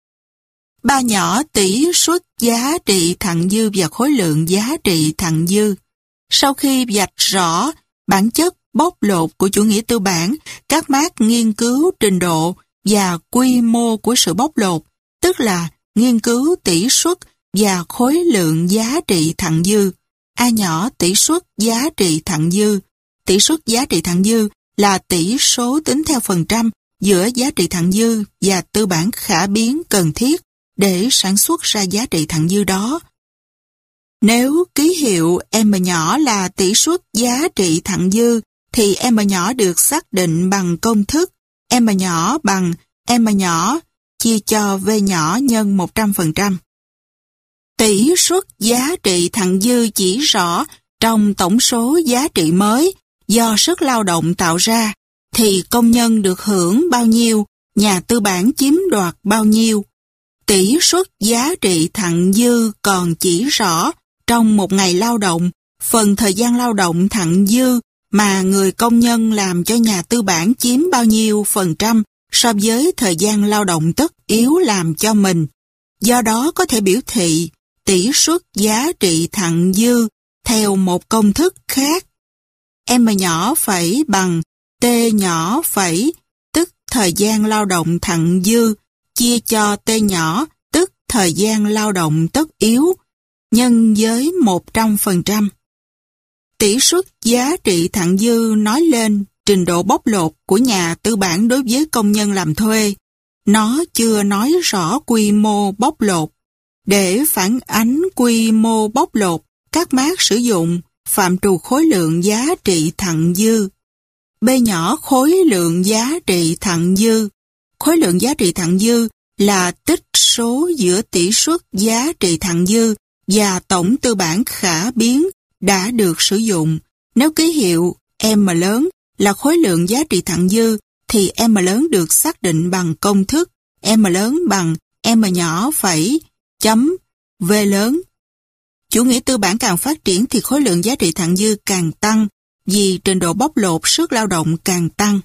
Ba nhỏ tỷ suất giá trị thặng dư và khối lượng giá trị thặng dư. Sau khi vạch rõ bản chất bóc lột của chủ nghĩa tư bản, các mác nghiên cứu trình độ và quy mô của sự bóc lột, tức là nghiên cứu tỷ suất và khối lượng giá trị thặng dư. A nhỏ tỷ suất giá trị thặng dư. Tỷ suất giá trị thặng dư là tỷ số tính theo phần trăm giữa giá trị thặng dư và tư bản khả biến cần thiết để sản xuất ra giá trị thặng dư đó. Nếu ký hiệu M nhỏ là tỷ suất giá trị thặng dư, thì M nhỏ được xác định bằng công thức M nhỏ bằng M nhỏ chia cho V nhỏ nhân 100%. Tỷ suất giá trị thặng dư chỉ rõ trong tổng số giá trị mới do sức lao động tạo ra, thì công nhân được hưởng bao nhiêu, nhà tư bản chiếm đoạt bao nhiêu. Tỷ suất giá trị thặng dư còn chỉ rõ trong một ngày lao động, phần thời gian lao động thặng dư mà người công nhân làm cho nhà tư bản chiếm bao nhiêu phần trăm so với thời gian lao động tất yếu làm cho mình. Do đó có thể biểu thị tỷ suất giá trị thặng dư theo một công thức khác. M nhỏ phẩy bằng T nhỏ phẩy, tức thời gian lao động thặng dư, chia cho T nhỏ, tức thời gian lao động tất yếu, nhân với 100%. Tỷ suất giá trị thặng dư nói lên trình độ bóc lột của nhà tư bản đối với công nhân làm thuê. Nó chưa nói rõ quy mô bóc lột. Để phản ánh quy mô bóc lột, các mác sử dụng phạm trù khối lượng giá trị thặng dư. B nhỏ khối lượng giá trị thặng dư. Khối lượng giá trị thặng dư là tích số giữa tỷ suất giá trị thặng dư và tổng tư bản khả biến đã được sử dụng. Nếu ký hiệu M lớn là khối lượng giá trị thặng dư, thì M lớn được xác định bằng công thức M lớn bằng M nhỏ phẩy chấm V lớn. Chủ nghĩa tư bản càng phát triển thì khối lượng giá trị thặng dư càng tăng, vì trình độ bóc lột sức lao động càng tăng.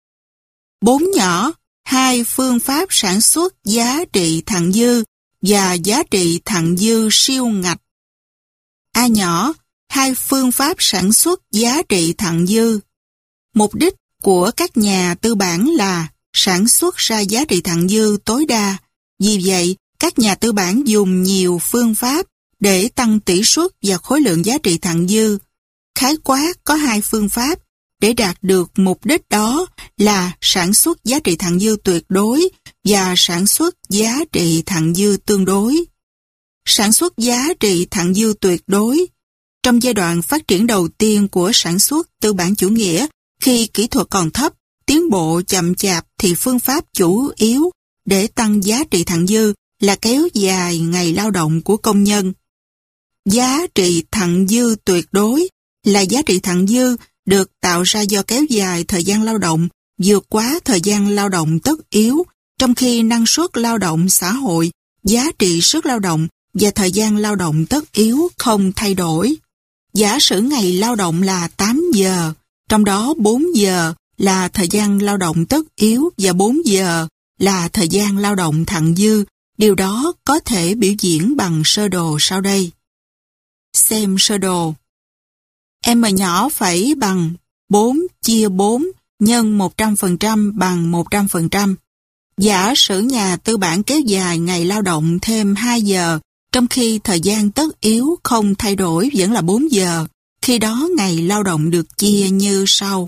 4 nhỏ, hai phương pháp sản xuất giá trị thặng dư và giá trị thặng dư siêu ngạch. A nhỏ, hai phương pháp sản xuất giá trị thặng dư. Mục đích của các nhà tư bản là sản xuất ra giá trị thặng dư tối đa. Vì vậy, các nhà tư bản dùng nhiều phương pháp để tăng tỷ suất và khối lượng giá trị thặng dư. Khái quát có hai phương pháp để đạt được mục đích đó là sản xuất giá trị thặng dư tuyệt đối và sản xuất giá trị thặng dư tương đối. Sản xuất giá trị thặng dư tuyệt đối. Trong giai đoạn phát triển đầu tiên của sản xuất tư bản chủ nghĩa, khi kỹ thuật còn thấp, tiến bộ chậm chạp thì phương pháp chủ yếu để tăng giá trị thặng dư là kéo dài ngày lao động của công nhân. Giá trị thặng dư tuyệt đối là giá trị thặng dư được tạo ra do kéo dài thời gian lao động vượt quá thời gian lao động tất yếu, trong khi năng suất lao động xã hội, giá trị sức lao động và thời gian lao động tất yếu không thay đổi. Giả sử ngày lao động là 8 giờ, trong đó 4 giờ là thời gian lao động tất yếu và 4 giờ là thời gian lao động thặng dư. Điều đó có thể biểu diễn bằng sơ đồ sau đây. Xem sơ đồ. M nhỏ phẩy bằng 4 chia 4 nhân 100% bằng 100%. Giả sử nhà tư bản kéo dài ngày lao động thêm 2 giờ, trong khi thời gian tất yếu không thay đổi vẫn là 4 giờ. Khi đó ngày lao động được chia như sau.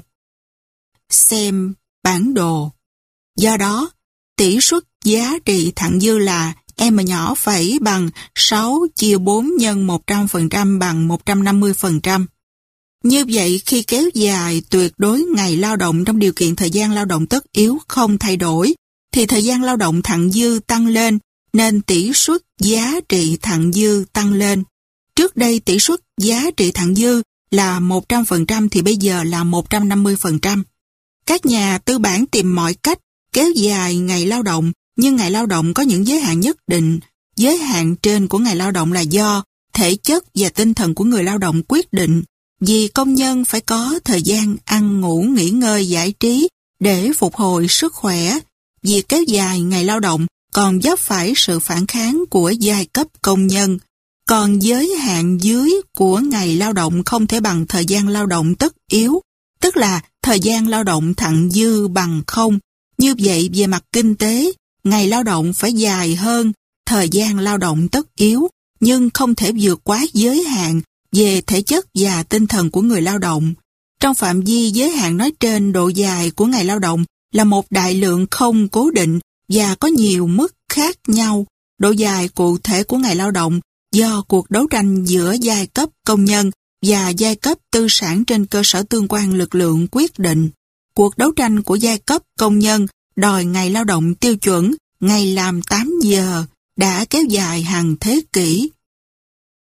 Xem bản đồ. Do đó, tỷ suất giá trị thặng dư là M nhỏ phẩy bằng 6 chia 4 nhân 100% bằng 150%. Như vậy, khi kéo dài tuyệt đối ngày lao động trong điều kiện thời gian lao động tất yếu không thay đổi, thì thời gian lao động thặng dư tăng lên, nên tỷ suất giá trị thặng dư tăng lên. Trước đây tỷ suất giá trị thặng dư là 100% thì bây giờ là 150%. Các nhà tư bản tìm mọi cách kéo dài ngày lao động, nhưng ngày lao động có những giới hạn nhất định. Giới hạn trên của ngày lao động là do thể chất và tinh thần của người lao động quyết định. Vì công nhân phải có thời gian ăn ngủ, nghỉ ngơi, giải trí để phục hồi sức khỏe. Việc kéo dài ngày lao động còn vấp phải sự phản kháng của giai cấp công nhân. Còn giới hạn dưới của ngày lao động không thể bằng thời gian lao động tất yếu, tức là thời gian lao động thặng dư bằng không. Như vậy, về mặt kinh tế, ngày lao động phải dài hơn thời gian lao động tất yếu, nhưng không thể vượt quá giới hạn về thể chất và tinh thần của người lao động. Trong phạm vi giới hạn nói trên, độ dài của ngày lao động là một đại lượng không cố định và có nhiều mức khác nhau. Độ dài cụ thể của ngày lao động do cuộc đấu tranh giữa giai cấp công nhân và giai cấp tư sản trên cơ sở tương quan lực lượng quyết định. Cuộc đấu tranh của giai cấp công nhân đòi ngày lao động tiêu chuẩn, ngày làm 8 giờ, đã kéo dài hàng thế kỷ.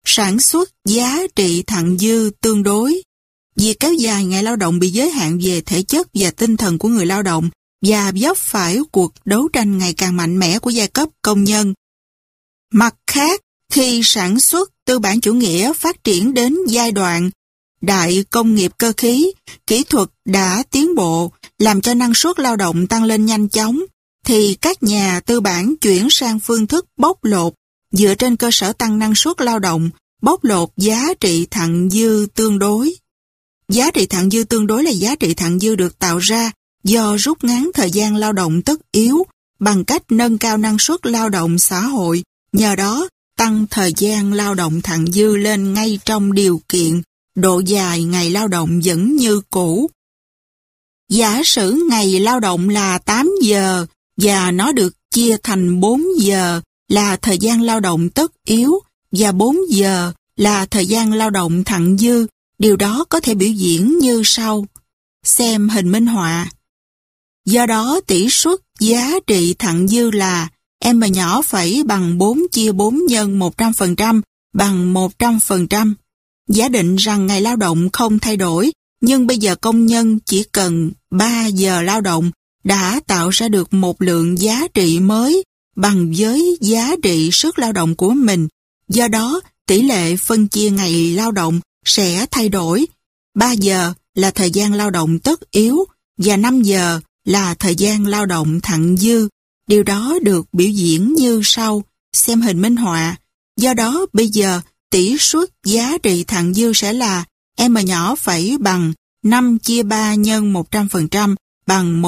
sản xuất giá trị thặng dư tương đối. Việc kéo dài ngày lao động bị giới hạn về thể chất và tinh thần của người lao động và vấp phải cuộc đấu tranh ngày càng mạnh mẽ của giai cấp công nhân. Mặt khác, khi sản xuất tư bản chủ nghĩa phát triển đến giai đoạn đại công nghiệp cơ khí, kỹ thuật đã tiến bộ, làm cho năng suất lao động tăng lên nhanh chóng, thì các nhà tư bản chuyển sang phương thức bóc lột, dựa trên cơ sở tăng năng suất lao động, bóc lột giá trị thặng dư tương đối. Giá trị thặng dư tương đối là giá trị thặng dư được tạo ra do rút ngắn thời gian lao động tất yếu bằng cách nâng cao năng suất lao động xã hội, nhờ đó tăng thời gian lao động thặng dư lên ngay trong điều kiện độ dài ngày lao động vẫn như cũ. Giả sử ngày lao động là 8 giờ và nó được chia thành 4 giờ là thời gian lao động tất yếu và 4 giờ là thời gian lao động thặng dư, điều đó có thể biểu diễn như sau. Xem hình minh họa. Do đó tỷ suất giá trị thặng dư là M nhỏ phẩy bằng 4 chia 4 nhân 100% bằng 100%. Giả định rằng ngày lao động không thay đổi, nhưng bây giờ công nhân chỉ cần 3 giờ lao động đã tạo ra được một lượng giá trị mới bằng với giá trị sức lao động của mình. Do đó, tỷ lệ phân chia ngày lao động sẽ thay đổi. 3 giờ là thời gian lao động tất yếu và 5 giờ là thời gian lao động thặng dư. Điều đó được biểu diễn như sau. Xem hình minh họa. Do đó, bây giờ tỷ suất giá trị thặng dư sẽ là M nhỏ phẩy bằng 5 chia 3 nhân 100% bằng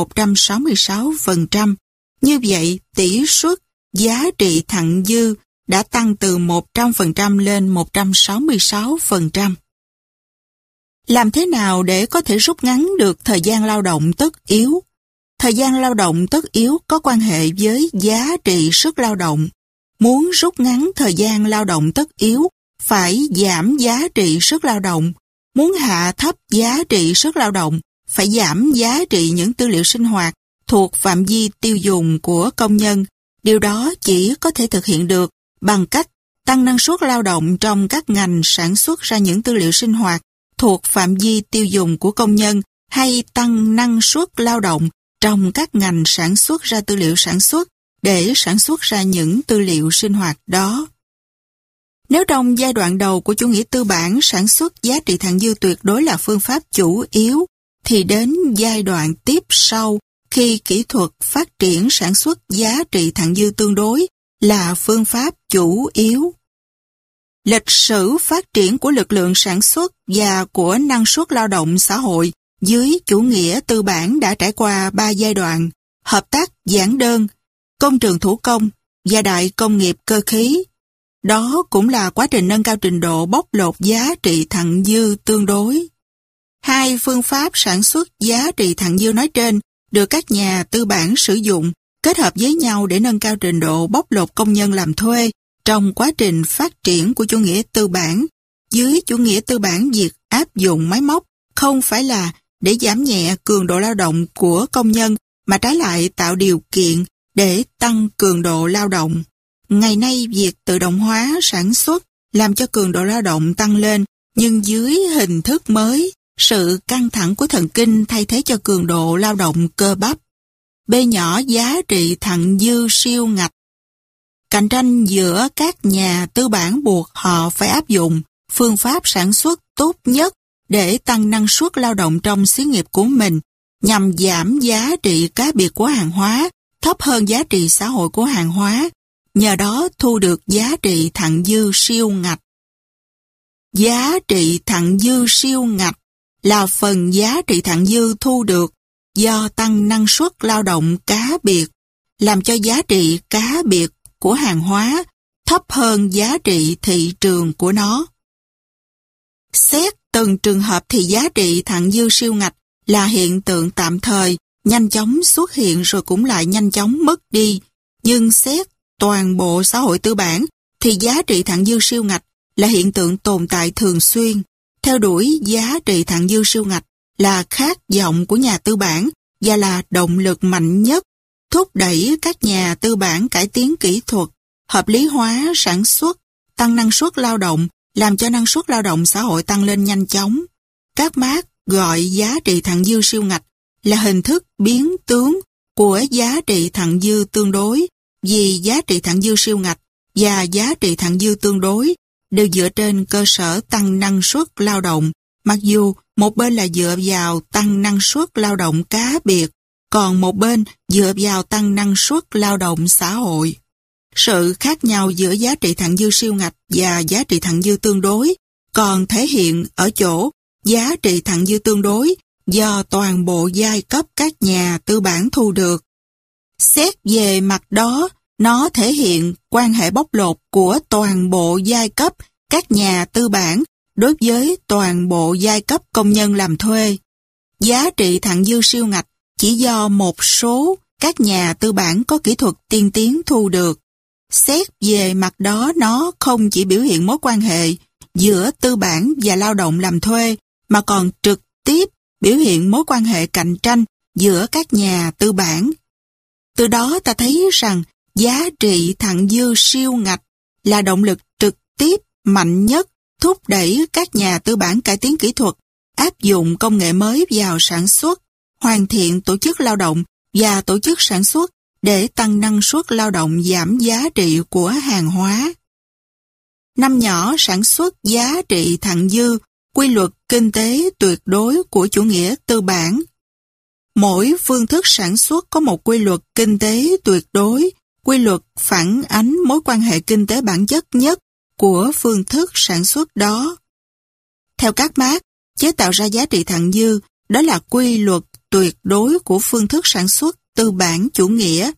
166%. Như vậy, tỷ suất giá trị thặng dư đã tăng từ 100% lên 166%. Làm thế nào để có thể rút ngắn được thời gian lao động tất yếu? Thời gian lao động tất yếu có quan hệ với giá trị sức lao động. Muốn rút ngắn thời gian lao động tất yếu, phải giảm giá trị sức lao động. Muốn hạ thấp giá trị sức lao động, phải giảm giá trị những tư liệu sinh hoạt thuộc phạm vi tiêu dùng của công nhân. Điều đó chỉ có thể thực hiện được bằng cách tăng năng suất lao động trong các ngành sản xuất ra những tư liệu sinh hoạt thuộc phạm vi tiêu dùng của công nhân, hay tăng năng suất lao động trong các ngành sản xuất ra tư liệu sản xuất để sản xuất ra những tư liệu sinh hoạt đó. Nếu trong giai đoạn đầu của chủ nghĩa tư bản sản xuất giá trị thặng dư tuyệt đối là phương pháp chủ yếu, thì đến giai đoạn tiếp sau, khi kỹ thuật phát triển sản xuất giá trị thặng dư tương đối là phương pháp chủ yếu. Lịch sử phát triển của lực lượng sản xuất và của năng suất lao động xã hội dưới chủ nghĩa tư bản đã trải qua 3 giai đoạn: hợp tác giản đơn, công trường thủ công và đại công nghiệp cơ khí. Đó cũng là quá trình nâng cao trình độ bóc lột giá trị thặng dư tương đối. Hai phương pháp sản xuất giá trị thặng dư nói trên được các nhà tư bản sử dụng kết hợp với nhau để nâng cao trình độ bóc lột công nhân làm thuê trong quá trình phát triển của chủ nghĩa tư bản. Dưới chủ nghĩa tư bản, việc áp dụng máy móc không phải là để giảm nhẹ cường độ lao động của công nhân, mà trái lại tạo điều kiện để tăng cường độ lao động. Ngày nay, việc tự động hóa sản xuất làm cho cường độ lao động tăng lên, nhưng dưới hình thức mới, sự căng thẳng của thần kinh thay thế cho cường độ lao động cơ bắp. B nhỏ giá trị thặng dư siêu ngạch. Cạnh tranh giữa các nhà tư bản buộc họ phải áp dụng phương pháp sản xuất tốt nhất để tăng năng suất lao động trong xí nghiệp của mình, nhằm giảm giá trị cá biệt của hàng hóa thấp hơn giá trị xã hội của hàng hóa, nhờ đó thu được giá trị thặng dư siêu ngạch. Giá trị thặng dư siêu ngạch là phần giá trị thặng dư thu được do tăng năng suất lao động cá biệt, làm cho giá trị cá biệt của hàng hóa thấp hơn giá trị thị trường của nó. Xét từng trường hợp thì giá trị thặng dư siêu ngạch là hiện tượng tạm thời, nhanh chóng xuất hiện rồi cũng lại nhanh chóng mất đi. Nhưng xét toàn bộ xã hội tư bản thì giá trị thặng dư siêu ngạch là hiện tượng tồn tại thường xuyên. Theo đuổi giá trị thặng dư siêu ngạch là khát vọng của nhà tư bản và là động lực mạnh nhất thúc đẩy các nhà tư bản cải tiến kỹ thuật, hợp lý hóa sản xuất, tăng năng suất lao động làm cho năng suất lao động xã hội tăng lên nhanh chóng. Các Marx gọi giá trị thặng dư siêu ngạch là hình thức biến tướng của giá trị thặng dư tương đối, vì giá trị thặng dư siêu ngạch và giá trị thặng dư tương đối đều dựa trên cơ sở tăng năng suất lao động, mặc dù một bên là dựa vào tăng năng suất lao động cá biệt, còn một bên dựa vào tăng năng suất lao động xã hội. Sự khác nhau giữa giá trị thặng dư siêu ngạch và giá trị thặng dư tương đối còn thể hiện ở chỗ giá trị thặng dư tương đối do toàn bộ giai cấp các nhà tư bản thu được. Xét về mặt đó, nó thể hiện quan hệ bóc lột của toàn bộ giai cấp các nhà tư bản đối với toàn bộ giai cấp công nhân làm thuê. Giá trị thặng dư siêu ngạch chỉ do một số các nhà tư bản có kỹ thuật tiên tiến thu được. Xét về mặt đó, nó không chỉ biểu hiện mối quan hệ giữa tư bản và lao động làm thuê, mà còn trực tiếp biểu hiện mối quan hệ cạnh tranh giữa các nhà tư bản. Từ đó ta thấy rằng giá trị thặng dư siêu ngạch là động lực trực tiếp mạnh nhất thúc đẩy các nhà tư bản cải tiến kỹ thuật, áp dụng công nghệ mới vào sản xuất, hoàn thiện tổ chức lao động và tổ chức sản xuất để tăng năng suất lao động, giảm giá trị của hàng hóa. Năm nhỏ sản xuất giá trị thặng dư, quy luật kinh tế tuyệt đối của chủ nghĩa tư bản. Mỗi phương thức sản xuất có một quy luật kinh tế tuyệt đối, quy luật phản ánh mối quan hệ kinh tế bản chất nhất của phương thức sản xuất đó. Theo các Marx, chế tạo ra giá trị thặng dư đó là quy luật tuyệt đối của phương thức sản xuất tư bản chủ nghĩa.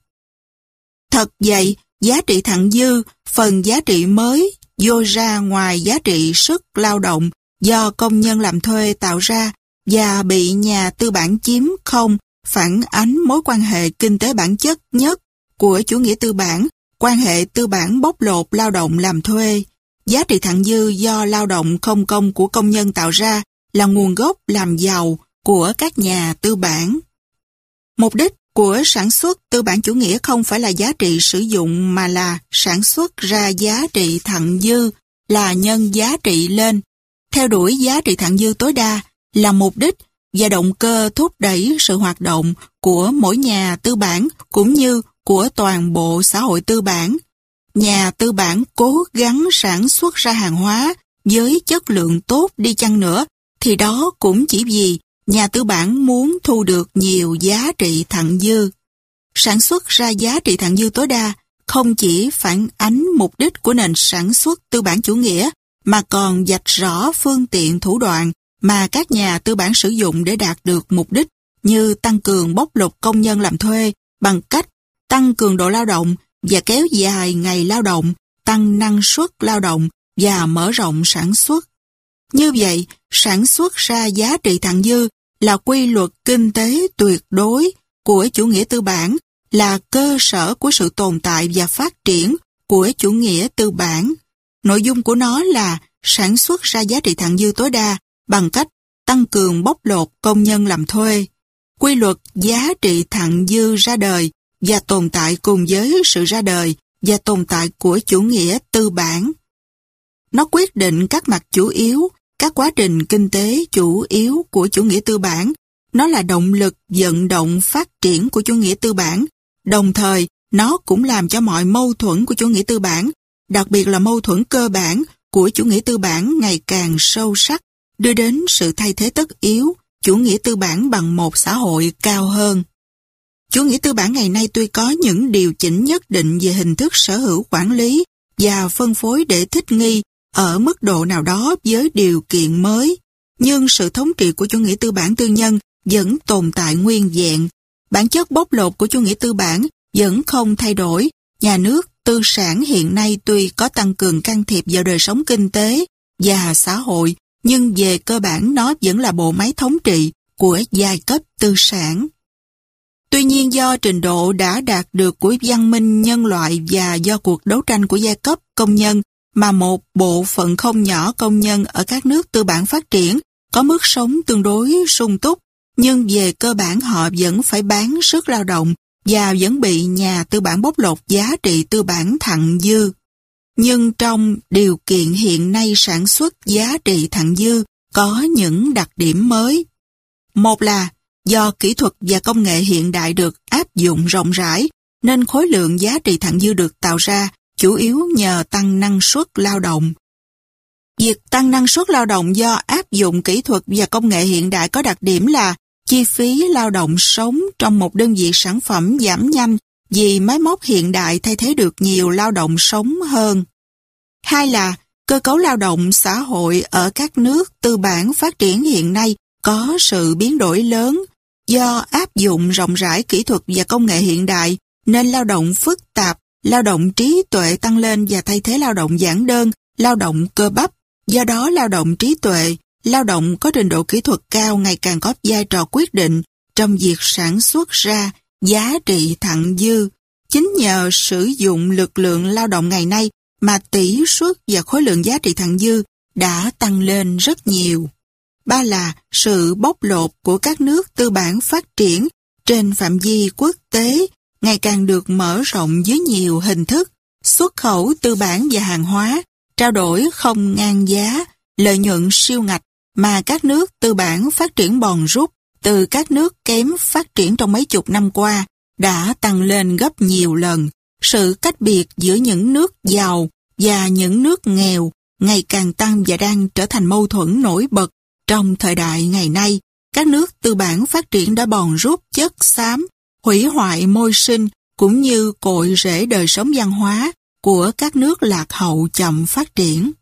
Thật vậy, giá trị thặng dư, phần giá trị mới dôi ra ngoài giá trị sức lao động do công nhân làm thuê tạo ra và bị nhà tư bản chiếm không, phản ánh mối quan hệ kinh tế bản chất nhất của chủ nghĩa tư bản, quan hệ tư bản bóc lột lao động làm thuê. Giá trị thặng dư do lao động không công của công nhân tạo ra là nguồn gốc làm giàu của các nhà tư bản. Mục đích của sản xuất tư bản chủ nghĩa không phải là giá trị sử dụng mà là sản xuất ra giá trị thặng dư, là nhân giá trị lên. Theo đuổi giá trị thặng dư tối đa là mục đích và động cơ thúc đẩy sự hoạt động của mỗi nhà tư bản cũng như của toàn bộ xã hội tư bản. Nhà tư bản cố gắng sản xuất ra hàng hóa với chất lượng tốt đi chăng nữa thì đó cũng chỉ vì nhà tư bản muốn thu được nhiều giá trị thặng dư. Sản xuất ra giá trị thặng dư tối đa không chỉ phản ánh mục đích của nền sản xuất tư bản chủ nghĩa mà còn vạch rõ phương tiện thủ đoạn mà các nhà tư bản sử dụng để đạt được mục đích, như tăng cường bóc lột công nhân làm thuê bằng cách tăng cường độ lao động và kéo dài ngày lao động, tăng năng suất lao động và mở rộng sản xuất. Như vậy, sản xuất ra giá trị thặng dư là quy luật kinh tế tuyệt đối của chủ nghĩa tư bản, là cơ sở của sự tồn tại và phát triển của chủ nghĩa tư bản. Nội dung của nó là sản xuất ra giá trị thặng dư tối đa bằng cách tăng cường bóc lột công nhân làm thuê. Quy luật giá trị thặng dư ra đời và tồn tại cùng với sự ra đời và tồn tại của chủ nghĩa tư bản. Nó quyết định các mặt chủ yếu, các quá trình kinh tế chủ yếu của chủ nghĩa tư bản. Nó là động lực vận động phát triển của chủ nghĩa tư bản. Đồng thời, nó cũng làm cho mọi mâu thuẫn của chủ nghĩa tư bản, đặc biệt là mâu thuẫn cơ bản của chủ nghĩa tư bản ngày càng sâu sắc, đưa đến sự thay thế tất yếu chủ nghĩa tư bản bằng một xã hội cao hơn. Chủ nghĩa tư bản ngày nay tuy có những điều chỉnh nhất định về hình thức sở hữu quản lý và phân phối để thích nghi ở mức độ nào đó với điều kiện mới, nhưng sự thống trị của chủ nghĩa tư bản tư nhân vẫn tồn tại nguyên vẹn. Bản chất bóc lột của chủ nghĩa tư bản vẫn không thay đổi. Nhà nước tư sản hiện nay tuy có tăng cường can thiệp vào đời sống kinh tế và xã hội, nhưng về cơ bản nó vẫn là bộ máy thống trị của giai cấp tư sản. Tuy nhiên do trình độ đã đạt được của văn minh nhân loại và do cuộc đấu tranh của giai cấp công nhân mà một bộ phận không nhỏ công nhân ở các nước tư bản phát triển có mức sống tương đối sung túc, nhưng về cơ bản họ vẫn phải bán sức lao động và vẫn bị nhà tư bản bóc lột giá trị tư bản thặng dư. nhưng trong điều kiện hiện nay sản xuất giá trị thặng dư có những đặc điểm mới. Một là do kỹ thuật và công nghệ hiện đại được áp dụng rộng rãi, nên khối lượng giá trị thặng dư được tạo ra chủ yếu nhờ tăng năng suất lao động. Việc tăng năng suất lao động do áp dụng kỹ thuật và công nghệ hiện đại có đặc điểm là chi phí lao động sống trong một đơn vị sản phẩm giảm nhanh vì máy móc hiện đại thay thế được nhiều lao động sống hơn. Hai là cơ cấu lao động xã hội ở các nước tư bản phát triển hiện nay có sự biến đổi lớn. Do áp dụng rộng rãi kỹ thuật và công nghệ hiện đại nên lao động phức tạp, lao động trí tuệ tăng lên và thay thế lao động giản đơn, lao động cơ bắp. Do đó lao động trí tuệ, lao động có trình độ kỹ thuật cao ngày càng có vai trò quyết định trong việc sản xuất ra giá trị thặng dư. Chính nhờ sử dụng lực lượng lao động ngày nay mà tỷ suất và khối lượng giá trị thặng dư đã tăng lên rất nhiều. Ba là sự bóc lột của các nước tư bản phát triển trên phạm vi quốc tế ngày càng được mở rộng dưới nhiều hình thức, xuất khẩu tư bản và hàng hóa, trao đổi không ngang giá, lợi nhuận siêu ngạch mà các nước tư bản phát triển bòn rút từ các nước kém phát triển trong mấy chục năm qua đã tăng lên gấp nhiều lần. Sự cách biệt giữa những nước giàu và những nước nghèo ngày càng tăng và đang trở thành mâu thuẫn nổi bật trong thời đại ngày nay. Các nước tư bản phát triển đã bòn rút chất xám, hủy hoại môi sinh cũng như cội rễ đời sống văn hóa của các nước lạc hậu chậm phát triển.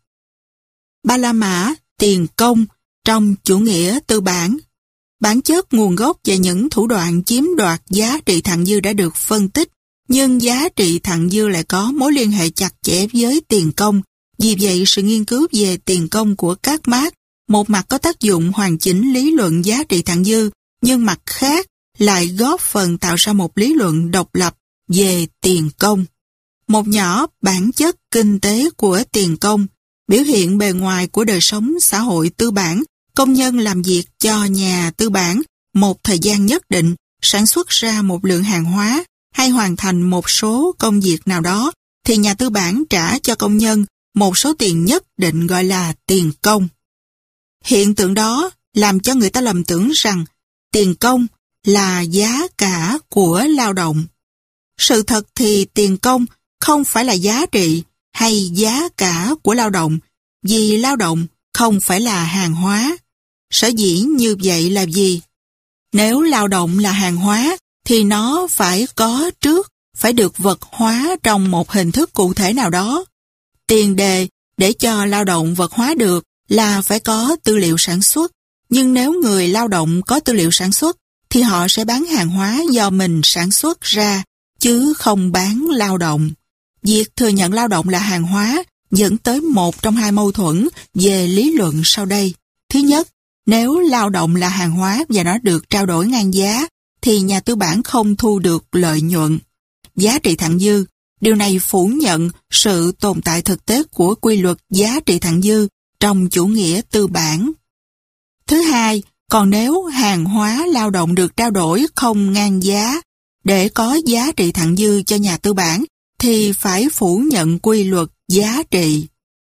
Ba la mã, tiền công trong chủ nghĩa tư bản. Bản chất, nguồn gốc và những thủ đoạn chiếm đoạt giá trị thặng dư đã được phân tích, nhưng giá trị thặng dư lại có mối liên hệ chặt chẽ với tiền công. Vì vậy, sự nghiên cứu về tiền công của các Marx một mặt có tác dụng hoàn chỉnh lý luận giá trị thặng dư, nhưng mặt khác lại góp phần tạo ra một lý luận độc lập về tiền công. Một nhỏ bản chất kinh tế của tiền công, biểu hiện bề ngoài của đời sống xã hội tư bản. Công nhân làm việc cho nhà tư bản một thời gian nhất định, sản xuất ra một lượng hàng hóa hay hoàn thành một số công việc nào đó, thì nhà tư bản trả cho công nhân một số tiền nhất định gọi là tiền công. Hiện tượng đó làm cho người ta lầm tưởng rằng tiền công là giá cả của lao động. Sự thật thì tiền công không phải là giá trị hay giá cả của lao động, vì lao động không phải là hàng hóa. Sở dĩ như vậy là gì? Nếu lao động là hàng hóa thì nó phải có trước, phải được vật hóa trong một hình thức cụ thể nào đó. Tiền đề để cho lao động vật hóa được là phải có tư liệu sản xuất. Nhưng nếu người lao động có tư liệu sản xuất thì họ sẽ bán hàng hóa do mình sản xuất ra, chứ không bán lao động. Việc thừa nhận lao động là hàng hóa dẫn tới một trong hai mâu thuẫn về lý luận sau đây. Thứ nhất, nếu lao động là hàng hóa và nó được trao đổi ngang giá, thì nhà tư bản không thu được lợi nhuận, giá trị thặng dư. Điều này phủ nhận sự tồn tại thực tế của quy luật giá trị thặng dư trong chủ nghĩa tư bản. Thứ hai, còn nếu hàng hóa lao động được trao đổi không ngang giá để có giá trị thặng dư cho nhà tư bản, thì phải phủ nhận quy luật giá trị.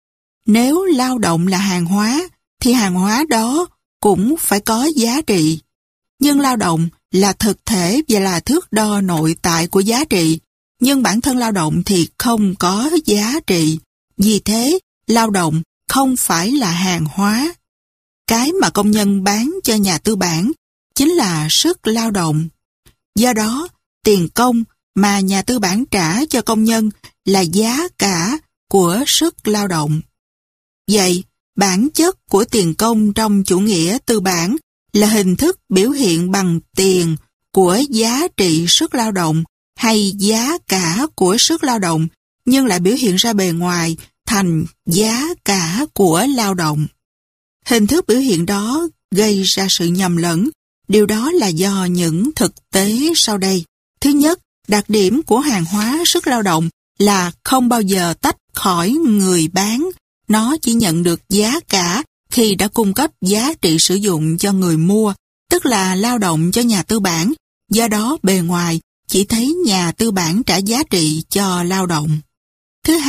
Nếu lao động là hàng hóa, thì hàng hóa đó cũng phải có giá trị. Nhưng lao động là thực thể và là thước đo nội tại của giá trị, nhưng bản thân lao động thì không có giá trị. Vì thế, lao động không phải là hàng hóa. Cái mà công nhân bán cho nhà tư bản chính là sức lao động. Do đó, tiền công mà nhà tư bản trả cho công nhân là giá cả của sức lao động. Vậy, bản chất của tiền công trong chủ nghĩa tư bản là hình thức biểu hiện bằng tiền của giá trị sức lao động hay giá cả của sức lao động, nhưng lại biểu hiện ra bề ngoài thành giá cả của lao động. Hình thức biểu hiện đó gây ra sự nhầm lẫn. Điều đó là do những thực tế sau đây. Thứ nhất, đặc điểm của hàng hóa sức lao động là không bao giờ tách khỏi người bán. Nó chỉ nhận được giá cả khi đã cung cấp giá trị sử dụng cho người mua, tức là lao động cho nhà tư bản. Do đó, bề ngoài chỉ thấy nhà tư bản trả giá trị cho lao động. Thứ hai,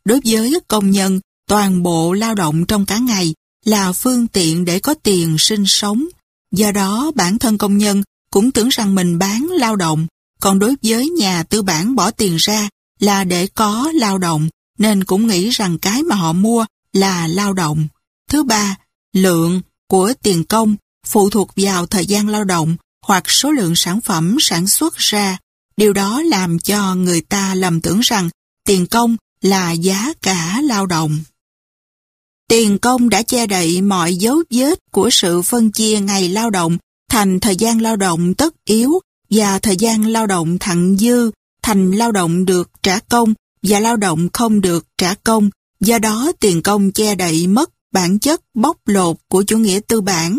Đối với công nhân, toàn bộ lao động trong cả ngày là phương tiện để có tiền sinh sống. Do đó, bản thân công nhân cũng tưởng rằng mình bán lao động, còn đối với nhà tư bản bỏ tiền ra là để có lao động, nên cũng nghĩ rằng cái mà họ mua là lao động. Thứ ba, lượng của tiền công phụ thuộc vào thời gian lao động hoặc số lượng sản phẩm sản xuất ra. Điều đó làm cho người ta lầm tưởng rằng tiền công là giá cả lao động. Tiền công đã che đậy mọi dấu vết của sự phân chia ngày lao động thành thời gian lao động tất yếu và thời gian lao động thặng dư, thành lao động được trả công và lao động không được trả công. Do đó tiền công che đậy mất bản chất bóc lột của chủ nghĩa tư bản.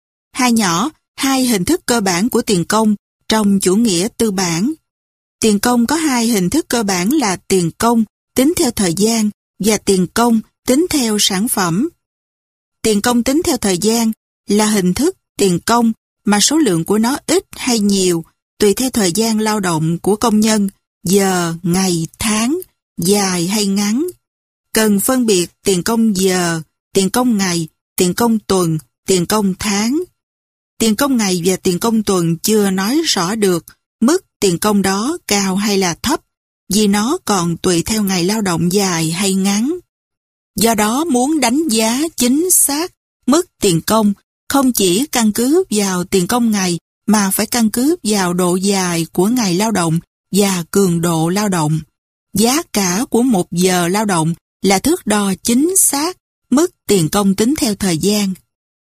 Hai hình thức cơ bản của tiền công trong chủ nghĩa tư bản. Tiền công có hai hình thức cơ bản là tiền công tính theo thời gian và tiền công tính theo sản phẩm. Tiền công tính theo thời gian là hình thức tiền công mà số lượng của nó ít hay nhiều tùy theo thời gian lao động của công nhân, giờ, ngày, tháng, dài hay ngắn. Cần phân biệt tiền công giờ, tiền công ngày, tiền công tuần, tiền công tháng. Tiền công ngày và tiền công tuần chưa nói rõ được mức tiền công đó cao hay là thấp, vì nó còn tùy theo ngày lao động dài hay ngắn. Do đó muốn đánh giá chính xác mức tiền công không chỉ căn cứ vào tiền công ngày mà phải căn cứ vào độ dài của ngày lao động và cường độ lao động. Giá cả của một giờ lao động là thước đo chính xác mức tiền công tính theo thời gian.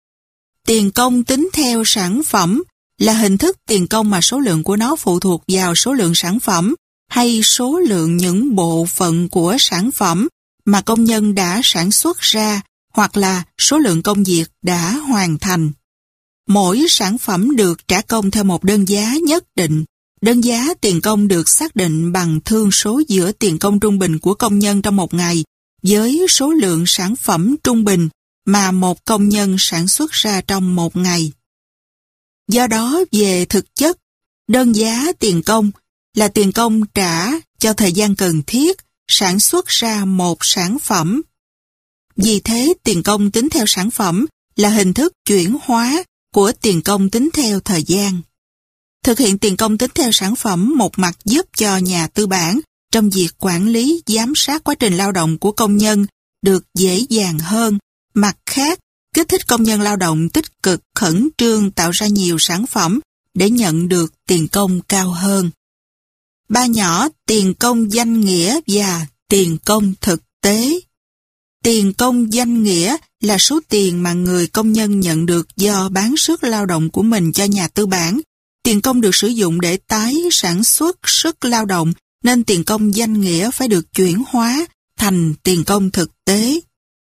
Tiền công tính theo sản phẩm là hình thức tiền công mà số lượng của nó phụ thuộc vào số lượng sản phẩm hay số lượng những bộ phận của sản phẩm mà công nhân đã sản xuất ra hoặc là số lượng công việc đã hoàn thành. Mỗi sản phẩm được trả công theo một đơn giá nhất định. Đơn giá tiền công được xác định bằng thương số giữa tiền công trung bình của công nhân trong một ngày với số lượng sản phẩm trung bình mà một công nhân sản xuất ra trong một ngày. Do đó, về thực chất, đơn giá tiền công là tiền công trả cho thời gian cần thiết sản xuất ra một sản phẩm. Vì thế, tiền công tính theo sản phẩm là hình thức chuyển hóa của tiền công tính theo thời gian. Thực hiện tiền công tính theo sản phẩm một mặt giúp cho nhà tư bản trong việc quản lý, giám sát quá trình lao động của công nhân được dễ dàng hơn. Mặt khác, kích thích công nhân lao động tích cực, khẩn trương tạo ra nhiều sản phẩm để nhận được tiền công cao hơn. Ba nhỏ tiền công danh nghĩa và tiền công thực tế. Tiền công danh nghĩa là số tiền mà người công nhân nhận được do bán sức lao động của mình cho nhà tư bản. Tiền công được sử dụng để tái sản xuất sức lao động nên tiền công danh nghĩa phải được chuyển hóa thành tiền công thực tế.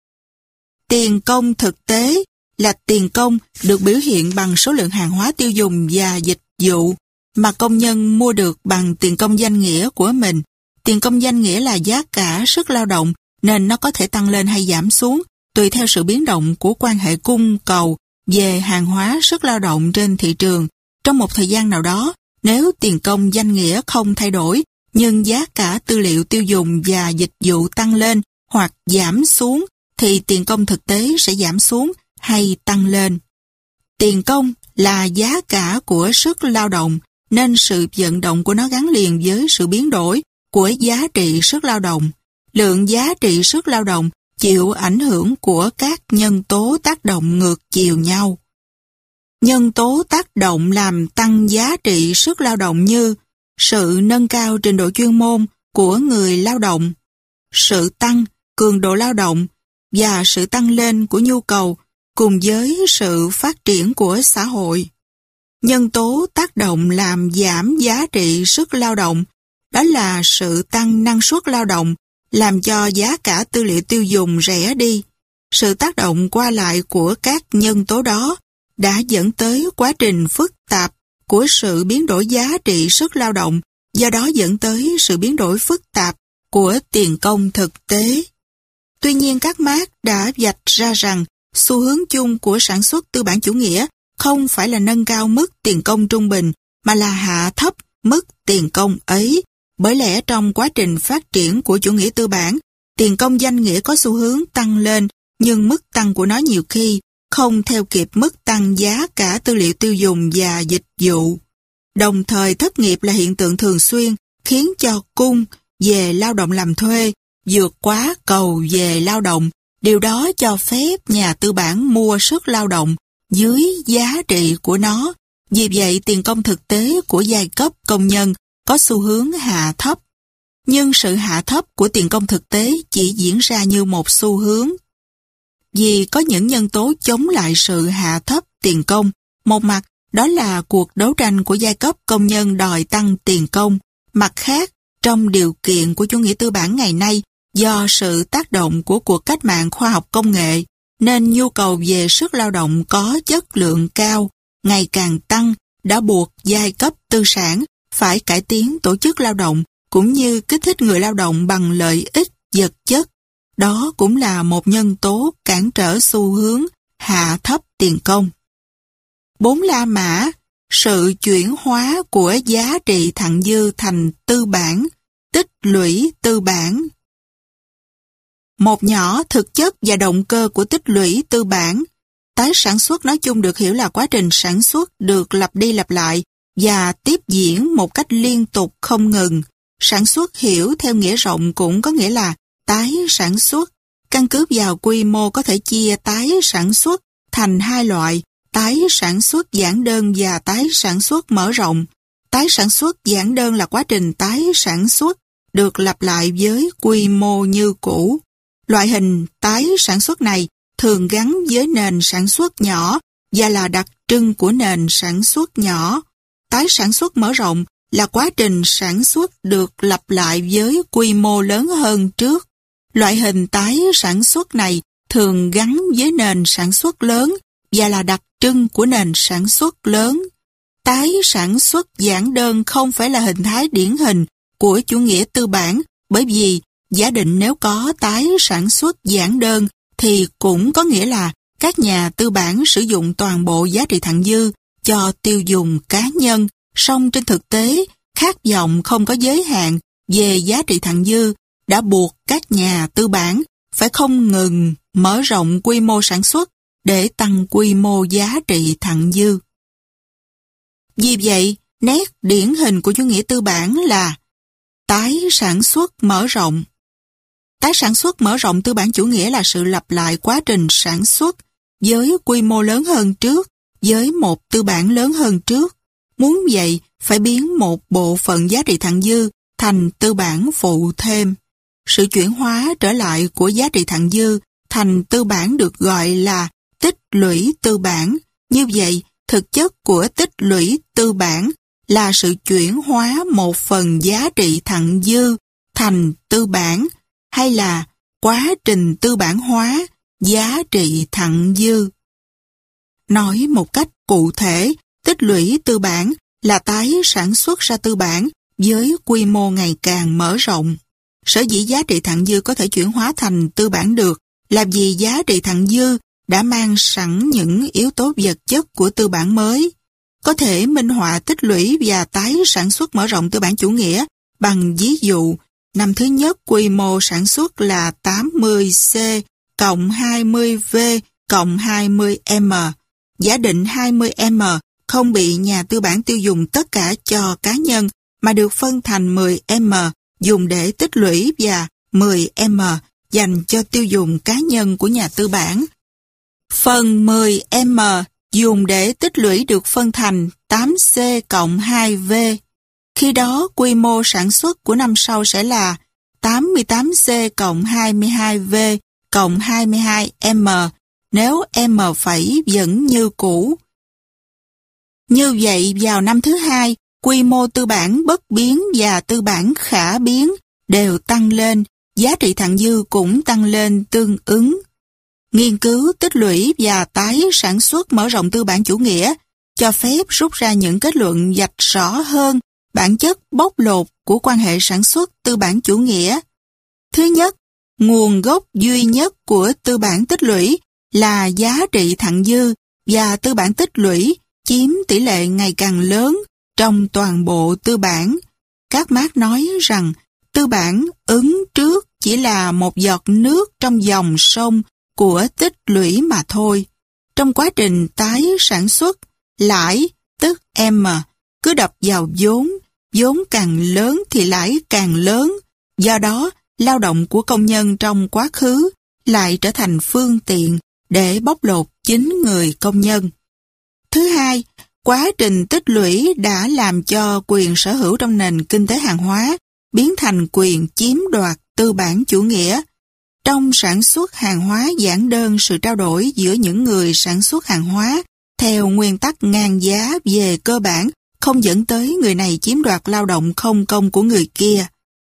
Tiền công thực tế là tiền công được biểu hiện bằng số lượng hàng hóa tiêu dùng và dịch vụ mà công nhân mua được bằng tiền công danh nghĩa của mình. Tiền công danh nghĩa là giá cả sức lao động nên nó có thể tăng lên hay giảm xuống tùy theo sự biến động của quan hệ cung cầu về hàng hóa sức lao động trên thị trường. Trong một thời gian nào đó, nếu tiền công danh nghĩa không thay đổi, nhưng giá cả tư liệu tiêu dùng và dịch vụ tăng lên hoặc giảm xuống, thì tiền công thực tế sẽ giảm xuống hay tăng lên. Tiền công là giá cả của sức lao động, nên sự vận động của nó gắn liền với sự biến đổi của giá trị sức lao động. Lượng giá trị sức lao động chịu ảnh hưởng của các nhân tố tác động ngược chiều nhau. Nhân tố tác động làm tăng giá trị sức lao động như sự nâng cao trình độ chuyên môn của người lao động, sự tăng cường độ lao động và sự tăng lên của nhu cầu cùng với sự phát triển của xã hội. Nhân tố tác động làm giảm giá trị sức lao động đó là sự tăng năng suất lao động làm cho giá cả tư liệu tiêu dùng rẻ đi. Sự tác động qua lại của các nhân tố đó đã dẫn tới quá trình phức tạp của sự biến đổi giá trị sức lao động, do đó dẫn tới sự biến đổi phức tạp của tiền công thực tế. Tuy nhiên các Marx đã vạch ra rằng xu hướng chung của sản xuất tư bản chủ nghĩa không phải là nâng cao mức tiền công trung bình mà là hạ thấp mức tiền công ấy. Bởi lẽ trong quá trình phát triển của chủ nghĩa tư bản, tiền công danh nghĩa có xu hướng tăng lên, nhưng mức tăng của nó nhiều khi không theo kịp mức tăng giá cả tư liệu tiêu dùng và dịch vụ. Đồng thời thất nghiệp là hiện tượng thường xuyên, khiến cho cung về lao động làm thuê vượt quá cầu về lao động. Điều đó cho phép nhà tư bản mua sức lao động dưới giá trị của nó. Vì vậy, tiền công thực tế của giai cấp công nhân có xu hướng hạ thấp. Nhưng sự hạ thấp của tiền công thực tế chỉ diễn ra như một xu hướng. Vì có những nhân tố chống lại sự hạ thấp tiền công. Một mặt, đó là cuộc đấu tranh của giai cấp công nhân đòi tăng tiền công. Mặt khác, trong điều kiện của chủ nghĩa tư bản ngày nay, do sự tác động của cuộc cách mạng khoa học công nghệ, nên nhu cầu về sức lao động có chất lượng cao, ngày càng tăng, đã buộc giai cấp tư sản phải cải tiến tổ chức lao động, cũng như kích thích người lao động bằng lợi ích vật chất. Đó cũng là một nhân tố cản trở xu hướng hạ thấp tiền công. 4 La Mã, sự chuyển hóa của giá trị thặng dư thành tư bản, tích lũy tư bản. Một nhỏ thực chất và động cơ của tích lũy tư bản. Tái sản xuất nói chung được hiểu là quá trình sản xuất được lặp đi lặp lại và tiếp diễn một cách liên tục không ngừng. Sản xuất hiểu theo nghĩa rộng cũng có nghĩa là tái sản xuất. Căn cứ vào quy mô có thể chia tái sản xuất thành 2 loại, tái sản xuất giản đơn và tái sản xuất mở rộng. Tái sản xuất giản đơn là quá trình tái sản xuất được lặp lại với quy mô như cũ. Loại hình tái sản xuất này thường gắn với nền sản xuất nhỏ và là đặc trưng của nền sản xuất nhỏ. Tái sản xuất mở rộng là quá trình sản xuất được lặp lại với quy mô lớn hơn trước. Loại hình tái sản xuất này thường gắn với nền sản xuất lớn và là đặc trưng của nền sản xuất lớn. Tái sản xuất giản đơn không phải là hình thái điển hình của chủ nghĩa tư bản, bởi vì giả định nếu có tái sản xuất giản đơn thì cũng có nghĩa là các nhà tư bản sử dụng toàn bộ giá trị thặng dư cho tiêu dùng cá nhân, song trên thực tế, khát vọng không có giới hạn về giá trị thặng dư đã buộc các nhà tư bản phải không ngừng mở rộng quy mô sản xuất để tăng quy mô giá trị thặng dư. Vì vậy, nét điển hình của chủ nghĩa tư bản là tái sản xuất mở rộng. Tái sản xuất mở rộng tư bản chủ nghĩa là sự lặp lại quá trình sản xuất với quy mô lớn hơn trước, với một tư bản lớn hơn trước. Muốn vậy, phải biến một bộ phận giá trị thặng dư thành tư bản phụ thêm. Sự chuyển hóa trở lại của giá trị thặng dư thành tư bản được gọi là tích lũy tư bản. Như vậy, thực chất của tích lũy tư bản là sự chuyển hóa một phần giá trị thặng dư thành tư bản, hay là quá trình tư bản hóa giá trị thặng dư. Nói một cách cụ thể, tích lũy tư bản là tái sản xuất ra tư bản với quy mô ngày càng mở rộng. Sở dĩ giá trị thặng dư có thể chuyển hóa thành tư bản được là vì giá trị thặng dư đã mang sẵn những yếu tố vật chất của tư bản mới. Có thể minh họa tích lũy và tái sản xuất mở rộng tư bản chủ nghĩa bằng ví dụ. Năm thứ nhất, quy mô sản xuất là 80C cộng 20V cộng 20M. Giả định 20M không bị nhà tư bản tiêu dùng tất cả cho cá nhân mà được phân thành 10M dùng để tích lũy và 10M dành cho tiêu dùng cá nhân của nhà tư bản. Phần 10M dùng để tích lũy được phân thành 8C cộng 2V. Khi đó, quy mô sản xuất của năm sau sẽ là 88C cộng 22V cộng 22M, nếu M phẩy vẫn như cũ. Như vậy, vào năm thứ hai, quy mô tư bản bất biến và tư bản khả biến đều tăng lên, giá trị thặng dư cũng tăng lên tương ứng. Nghiên cứu tích lũy và tái sản xuất mở rộng tư bản chủ nghĩa cho phép rút ra những kết luận vạch rõ hơn bản chất bóc lột của quan hệ sản xuất tư bản chủ nghĩa. Thứ nhất, nguồn gốc duy nhất của tư bản tích lũy là giá trị thặng dư và tư bản tích lũy chiếm tỷ lệ ngày càng lớn trong toàn bộ tư bản. Các Marx nói rằng tư bản ứng trước chỉ là một giọt nước trong dòng sông của tích lũy mà thôi. Trong quá trình tái sản xuất, lãi, tức M, cứ đập vào vốn, vốn càng lớn thì lãi càng lớn. Do đó, lao động của công nhân trong quá khứ lại trở thành phương tiện để bóc lột chính người công nhân. Thứ hai, quá trình tích lũy đã làm cho quyền sở hữu trong nền kinh tế hàng hóa biến thành quyền chiếm đoạt tư bản chủ nghĩa. Trong sản xuất hàng hóa giản đơn, sự trao đổi giữa những người sản xuất hàng hóa theo nguyên tắc ngang giá về cơ bản không dẫn tới người này chiếm đoạt lao động không công của người kia.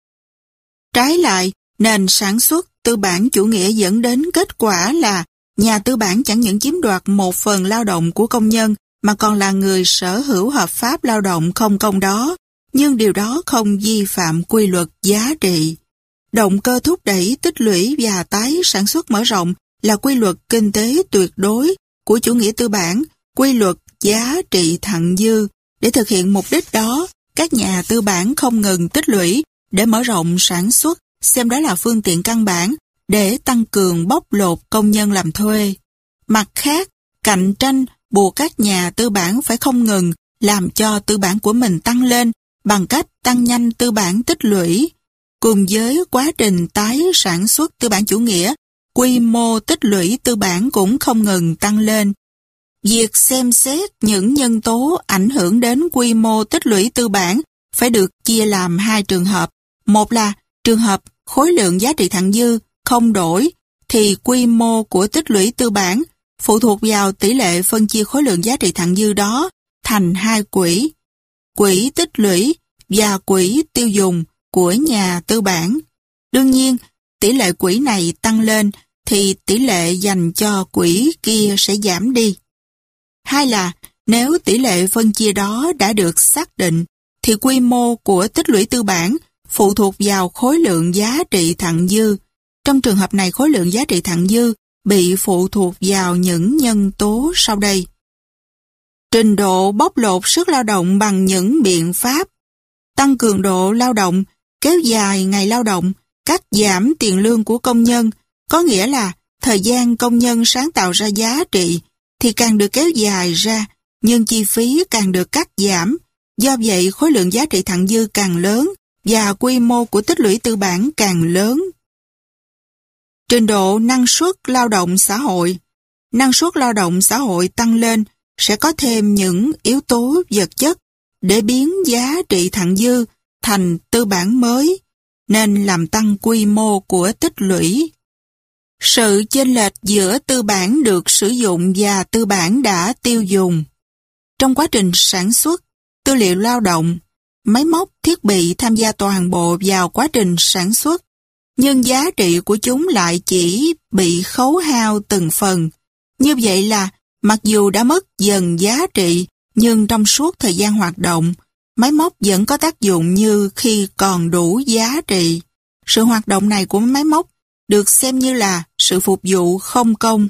Trái lại, nền sản xuất tư bản chủ nghĩa dẫn đến kết quả là nhà tư bản chẳng những chiếm đoạt một phần lao động của công nhân mà còn là người sở hữu hợp pháp lao động không công đó, nhưng điều đó không vi phạm quy luật giá trị. Động cơ thúc đẩy tích lũy và tái sản xuất mở rộng là quy luật kinh tế tuyệt đối của chủ nghĩa tư bản, quy luật giá trị thặng dư. Để thực hiện mục đích đó, các nhà tư bản không ngừng tích lũy để mở rộng sản xuất, xem đó là phương tiện căn bản để tăng cường bóc lột công nhân làm thuê. Mặt khác, cạnh tranh buộc các nhà tư bản phải không ngừng làm cho tư bản của mình tăng lên bằng cách tăng nhanh tư bản tích lũy. Cùng với quá trình tái sản xuất tư bản chủ nghĩa, quy mô tích lũy tư bản cũng không ngừng tăng lên. Việc xem xét những nhân tố ảnh hưởng đến quy mô tích lũy tư bản phải được chia làm hai trường hợp. Một là trường hợp khối lượng giá trị thặng dư không đổi, thì quy mô của tích lũy tư bản phụ thuộc vào tỷ lệ phân chia khối lượng giá trị thặng dư đó thành hai quỹ: quỹ tích lũy và quỹ tiêu dùng của nhà tư bản. Đương nhiên, tỷ lệ quỹ này tăng lên thì tỷ lệ dành cho quỹ kia sẽ giảm đi. Hai là nếu tỷ lệ phân chia đó đã được xác định thì quy mô của tích lũy tư bản phụ thuộc vào khối lượng giá trị thặng dư. Trong trường hợp này, khối lượng giá trị thặng dư bị phụ thuộc vào những nhân tố sau đây. Trình độ bóc lột sức lao động bằng những biện pháp: tăng cường độ lao động, kéo dài ngày lao động, cắt giảm tiền lương của công nhân, có nghĩa là thời gian công nhân sáng tạo ra giá trị thì càng được kéo dài ra, nhưng chi phí càng được cắt giảm. Do vậy, khối lượng giá trị thặng dư càng lớn và quy mô của tích lũy tư bản càng lớn. Trình độ năng suất lao động xã hội. Năng suất lao động xã hội tăng lên sẽ có thêm những yếu tố vật chất để biến giá trị thặng dư thành tư bản mới, nên làm tăng quy mô của tích lũy. Sự chênh lệch giữa tư bản được sử dụng và tư bản đã tiêu dùng. Trong quá trình sản xuất, tư liệu lao động, máy móc, thiết bị tham gia toàn bộ vào quá trình sản xuất, nhưng giá trị của chúng lại chỉ bị khấu hao từng phần. Như vậy là, mặc dù đã mất dần giá trị, nhưng trong suốt thời gian hoạt động, máy móc vẫn có tác dụng như khi còn đủ giá trị. Sự hoạt động này của máy móc được xem như là sự phục vụ không công.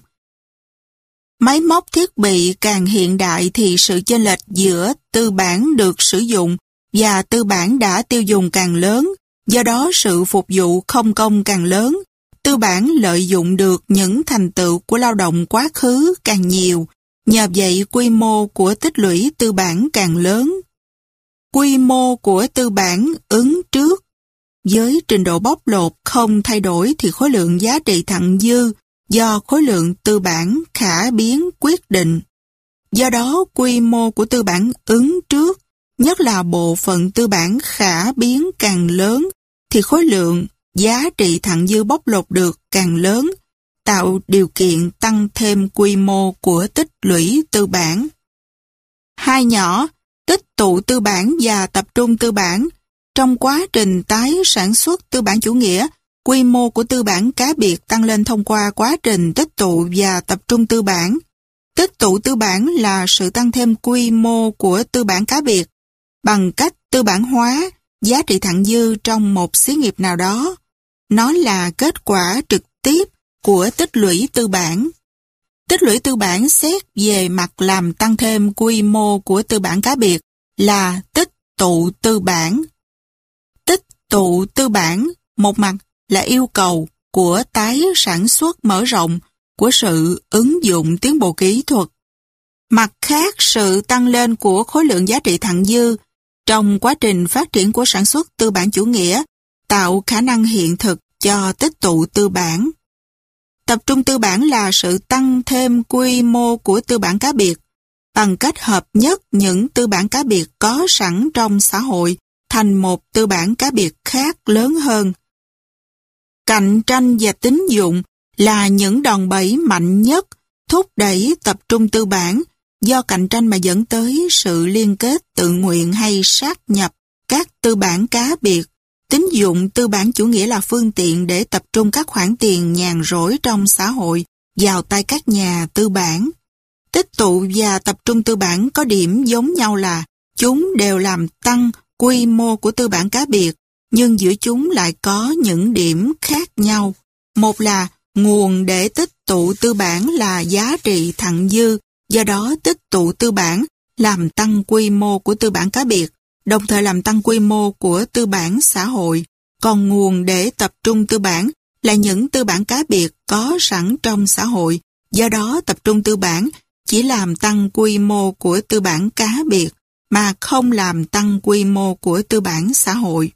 Máy móc thiết bị càng hiện đại thì sự chênh lệch giữa tư bản được sử dụng và tư bản đã tiêu dùng càng lớn, do đó sự phục vụ không công càng lớn. Tư bản lợi dụng được những thành tựu của lao động quá khứ càng nhiều, nhờ vậy quy mô của tích lũy tư bản càng lớn. Quy mô của tư bản ứng trước. Với trình độ bóc lột không thay đổi thì khối lượng giá trị thặng dư do khối lượng tư bản khả biến quyết định. Do đó, quy mô của tư bản ứng trước, nhất là bộ phận tư bản khả biến càng lớn, thì khối lượng giá trị thặng dư bóc lột được càng lớn, tạo điều kiện tăng thêm quy mô của tích lũy tư bản. Hai nhỏ, tích tụ tư bản và tập trung tư bản. Trong quá trình tái sản xuất tư bản chủ nghĩa, quy mô của tư bản cá biệt tăng lên thông qua quá trình tích tụ và tập trung tư bản. Tích tụ tư bản là sự tăng thêm quy mô của tư bản cá biệt bằng cách tư bản hóa giá trị thặng dư trong một xí nghiệp nào đó. Nó là kết quả trực tiếp của tích lũy tư bản. Tích lũy tư bản xét về mặt làm tăng thêm quy mô của tư bản cá biệt là tích tụ tư bản. Tích tụ tư bản, một mặt là yêu cầu của tái sản xuất mở rộng, của sự ứng dụng tiến bộ kỹ thuật. Mặt khác, sự tăng lên của khối lượng giá trị thặng dư trong quá trình phát triển của sản xuất tư bản chủ nghĩa tạo khả năng hiện thực cho tích tụ tư bản. Tập trung tư bản là sự tăng thêm quy mô của tư bản cá biệt bằng cách hợp nhất những tư bản cá biệt có sẵn trong xã hội thành một tư bản cá biệt khác lớn hơn. Cạnh tranh và tín dụng là những đòn bẩy mạnh nhất thúc đẩy tập trung tư bản, do cạnh tranh mà dẫn tới sự liên kết tự nguyện hay sát nhập các tư bản cá biệt. Tín dụng tư bản chủ nghĩa là phương tiện để tập trung các khoản tiền nhàn rỗi trong xã hội vào tay các nhà tư bản. Tích tụ và tập trung tư bản có điểm giống nhau là chúng đều làm tăng quy mô của tư bản cá biệt, nhưng giữa chúng lại có những điểm khác nhau. Một là nguồn để tích tụ tư bản là giá trị thặng dư, do đó tích tụ tư bản làm tăng quy mô của tư bản cá biệt, đồng thời làm tăng quy mô của tư bản xã hội. Còn nguồn để tập trung tư bản là những tư bản cá biệt có sẵn trong xã hội, do đó tập trung tư bản chỉ làm tăng quy mô của tư bản cá biệt mà không làm tăng quy mô của tư bản xã hội.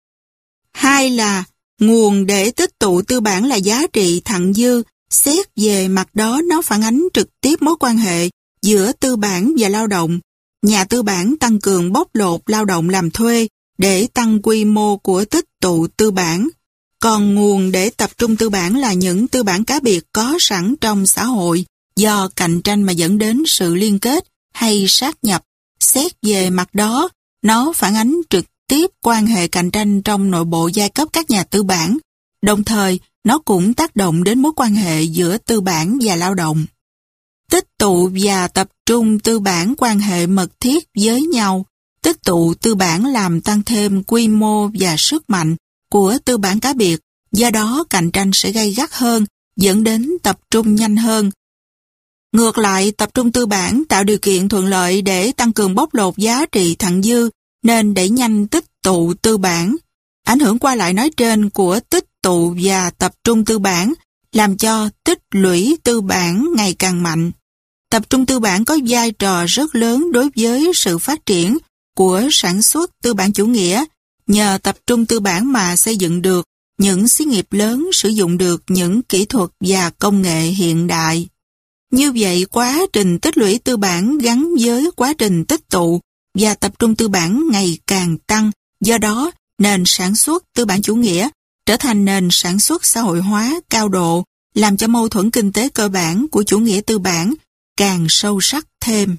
Hai là nguồn để tích tụ tư bản là giá trị thặng dư, xét về mặt đó nó phản ánh trực tiếp mối quan hệ giữa tư bản và lao động. Nhà tư bản tăng cường bóc lột lao động làm thuê để tăng quy mô của tích tụ tư bản. Còn nguồn để tập trung tư bản là những tư bản cá biệt có sẵn trong xã hội, do cạnh tranh mà dẫn đến sự liên kết hay sát nhập. Xét về mặt đó, nó phản ánh trực tiếp quan hệ cạnh tranh trong nội bộ giai cấp các nhà tư bản. Đồng thời, nó cũng tác động đến mối quan hệ giữa tư bản và lao động. Tích tụ và tập trung tư bản quan hệ mật thiết với nhau. Tích tụ tư bản làm tăng thêm quy mô và sức mạnh của tư bản cá biệt, do đó cạnh tranh sẽ gay gắt hơn, dẫn đến tập trung nhanh hơn. Ngược lại, tập trung tư bản tạo điều kiện thuận lợi để tăng cường bóc lột giá trị thặng dư, nên đẩy nhanh tích tụ tư bản. Ảnh hưởng qua lại nói trên của tích tụ và tập trung tư bản làm cho tích lũy tư bản ngày càng mạnh. Tập trung tư bản có vai trò rất lớn đối với sự phát triển của sản xuất tư bản chủ nghĩa. Nhờ tập trung tư bản mà xây dựng được những xí nghiệp lớn, sử dụng được những kỹ thuật và công nghệ hiện đại. Như vậy, quá trình tích lũy tư bản gắn với quá trình tích tụ và tập trung tư bản ngày càng tăng. Do đó, nền sản xuất tư bản chủ nghĩa trở thành nền sản xuất xã hội hóa cao độ, làm cho mâu thuẫn kinh tế cơ bản của chủ nghĩa tư bản càng sâu sắc thêm.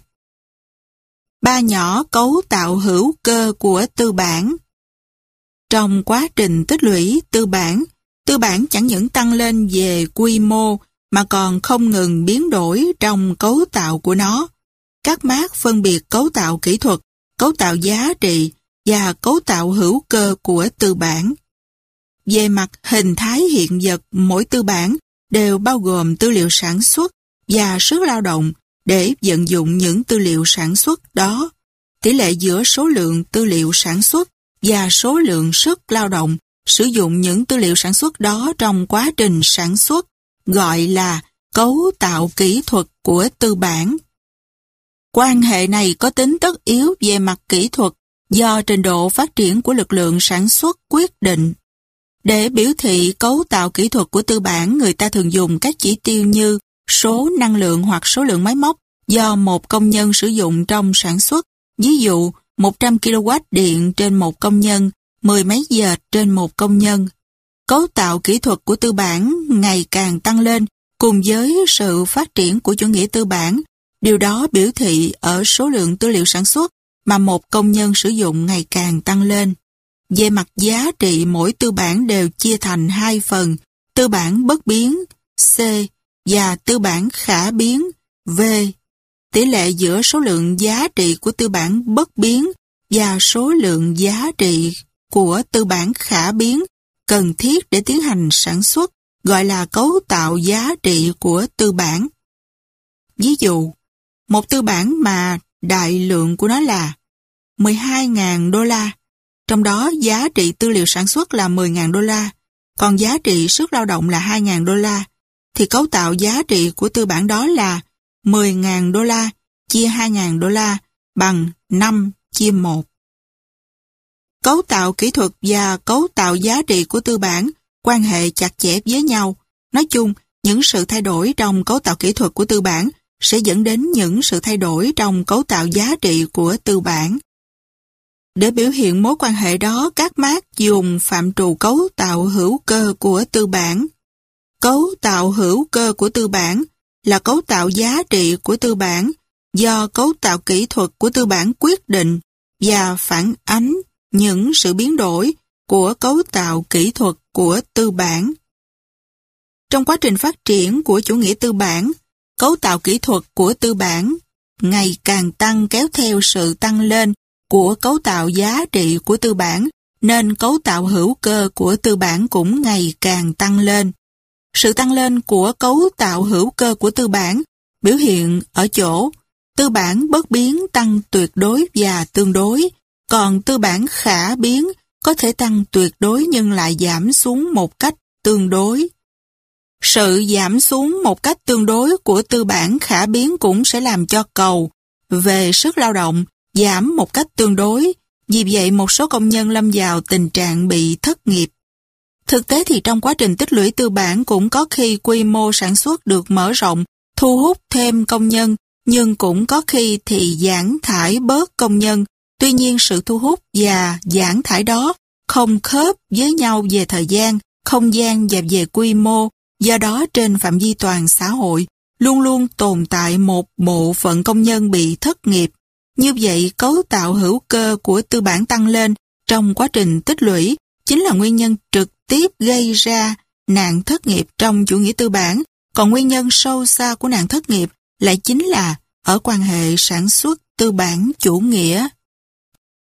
Ba nhỏ cấu tạo hữu cơ của tư bản. Trong quá trình tích lũy tư bản chẳng những tăng lên về quy mô mà còn không ngừng biến đổi trong cấu tạo của nó. Các Marx phân biệt cấu tạo kỹ thuật, cấu tạo giá trị và cấu tạo hữu cơ của tư bản. Về mặt hình thái hiện vật, mỗi tư bản đều bao gồm tư liệu sản xuất và sức lao động để vận dụng những tư liệu sản xuất đó. Tỷ lệ giữa số lượng tư liệu sản xuất và số lượng sức lao động sử dụng những tư liệu sản xuất đó trong quá trình sản xuất gọi là cấu tạo kỹ thuật của tư bản. Quan hệ này có tính tất yếu về mặt kỹ thuật do trình độ phát triển của lực lượng sản xuất quyết định. Để biểu thị cấu tạo kỹ thuật của tư bản, người ta thường dùng các chỉ tiêu như số năng lượng hoặc số lượng máy móc do một công nhân sử dụng trong sản xuất. Ví dụ, 100 kW điện trên một công nhân, 10 máy dệt trên một công nhân. Cấu tạo kỹ thuật của tư bản ngày càng tăng lên cùng với sự phát triển của chủ nghĩa tư bản. Điều đó biểu thị ở số lượng tư liệu sản xuất mà một công nhân sử dụng ngày càng tăng lên. Về mặt giá trị, mỗi tư bản đều chia thành hai phần, tư bản bất biến C và tư bản khả biến V. Tỷ lệ giữa số lượng giá trị của tư bản bất biến và số lượng giá trị của tư bản khả biến cần thiết để tiến hành sản xuất gọi là cấu tạo giá trị của tư bản. Ví dụ, một tư bản mà đại lượng của nó là 12.000 đô la, trong đó giá trị tư liệu sản xuất là 10.000 đô la, còn giá trị sức lao động là 2.000 đô la, thì cấu tạo giá trị của tư bản đó là 10.000 đô la chia 2.000 đô la bằng 5/1. Cấu tạo kỹ thuật và cấu tạo giá trị của tư bản quan hệ chặt chẽ với nhau. Nói chung, những sự thay đổi trong cấu tạo kỹ thuật của tư bản sẽ dẫn đến những sự thay đổi trong cấu tạo giá trị của tư bản. Để biểu hiện mối quan hệ đó, các Marx dùng phạm trù cấu tạo hữu cơ của tư bản. Cấu tạo hữu cơ của tư bản là cấu tạo giá trị của tư bản do cấu tạo kỹ thuật của tư bản quyết định và phản ánh những sự biến đổi của cấu tạo kỹ thuật của tư bản. Trong quá trình phát triển của chủ nghĩa tư bản, cấu tạo kỹ thuật của tư bản ngày càng tăng kéo theo sự tăng lên của cấu tạo giá trị của tư bản, nên cấu tạo hữu cơ của tư bản cũng ngày càng tăng lên. Sự tăng lên của cấu tạo hữu cơ của tư bản biểu hiện ở chỗ tư bản bất biến tăng tuyệt đối và tương đối, còn tư bản khả biến có thể tăng tuyệt đối nhưng lại giảm xuống một cách tương đối. Sự giảm xuống một cách tương đối của tư bản khả biến cũng sẽ làm cho cầu về sức lao động giảm một cách tương đối, vì vậy một số công nhân lâm vào tình trạng bị thất nghiệp. Thực tế thì trong quá trình tích lũy tư bản cũng có khi quy mô sản xuất được mở rộng, thu hút thêm công nhân, nhưng cũng có khi thì giảm thải bớt công nhân. Tuy nhiên sự thu hút và giảm thải đó không khớp với nhau về thời gian, không gian và về quy mô, do đó trên phạm vi toàn xã hội luôn luôn tồn tại một bộ phận công nhân bị thất nghiệp. Như vậy, cấu tạo hữu cơ của tư bản tăng lên trong quá trình tích lũy chính là nguyên nhân trực tiếp gây ra nạn thất nghiệp trong chủ nghĩa tư bản, còn nguyên nhân sâu xa của nạn thất nghiệp lại chính là ở quan hệ sản xuất tư bản chủ nghĩa.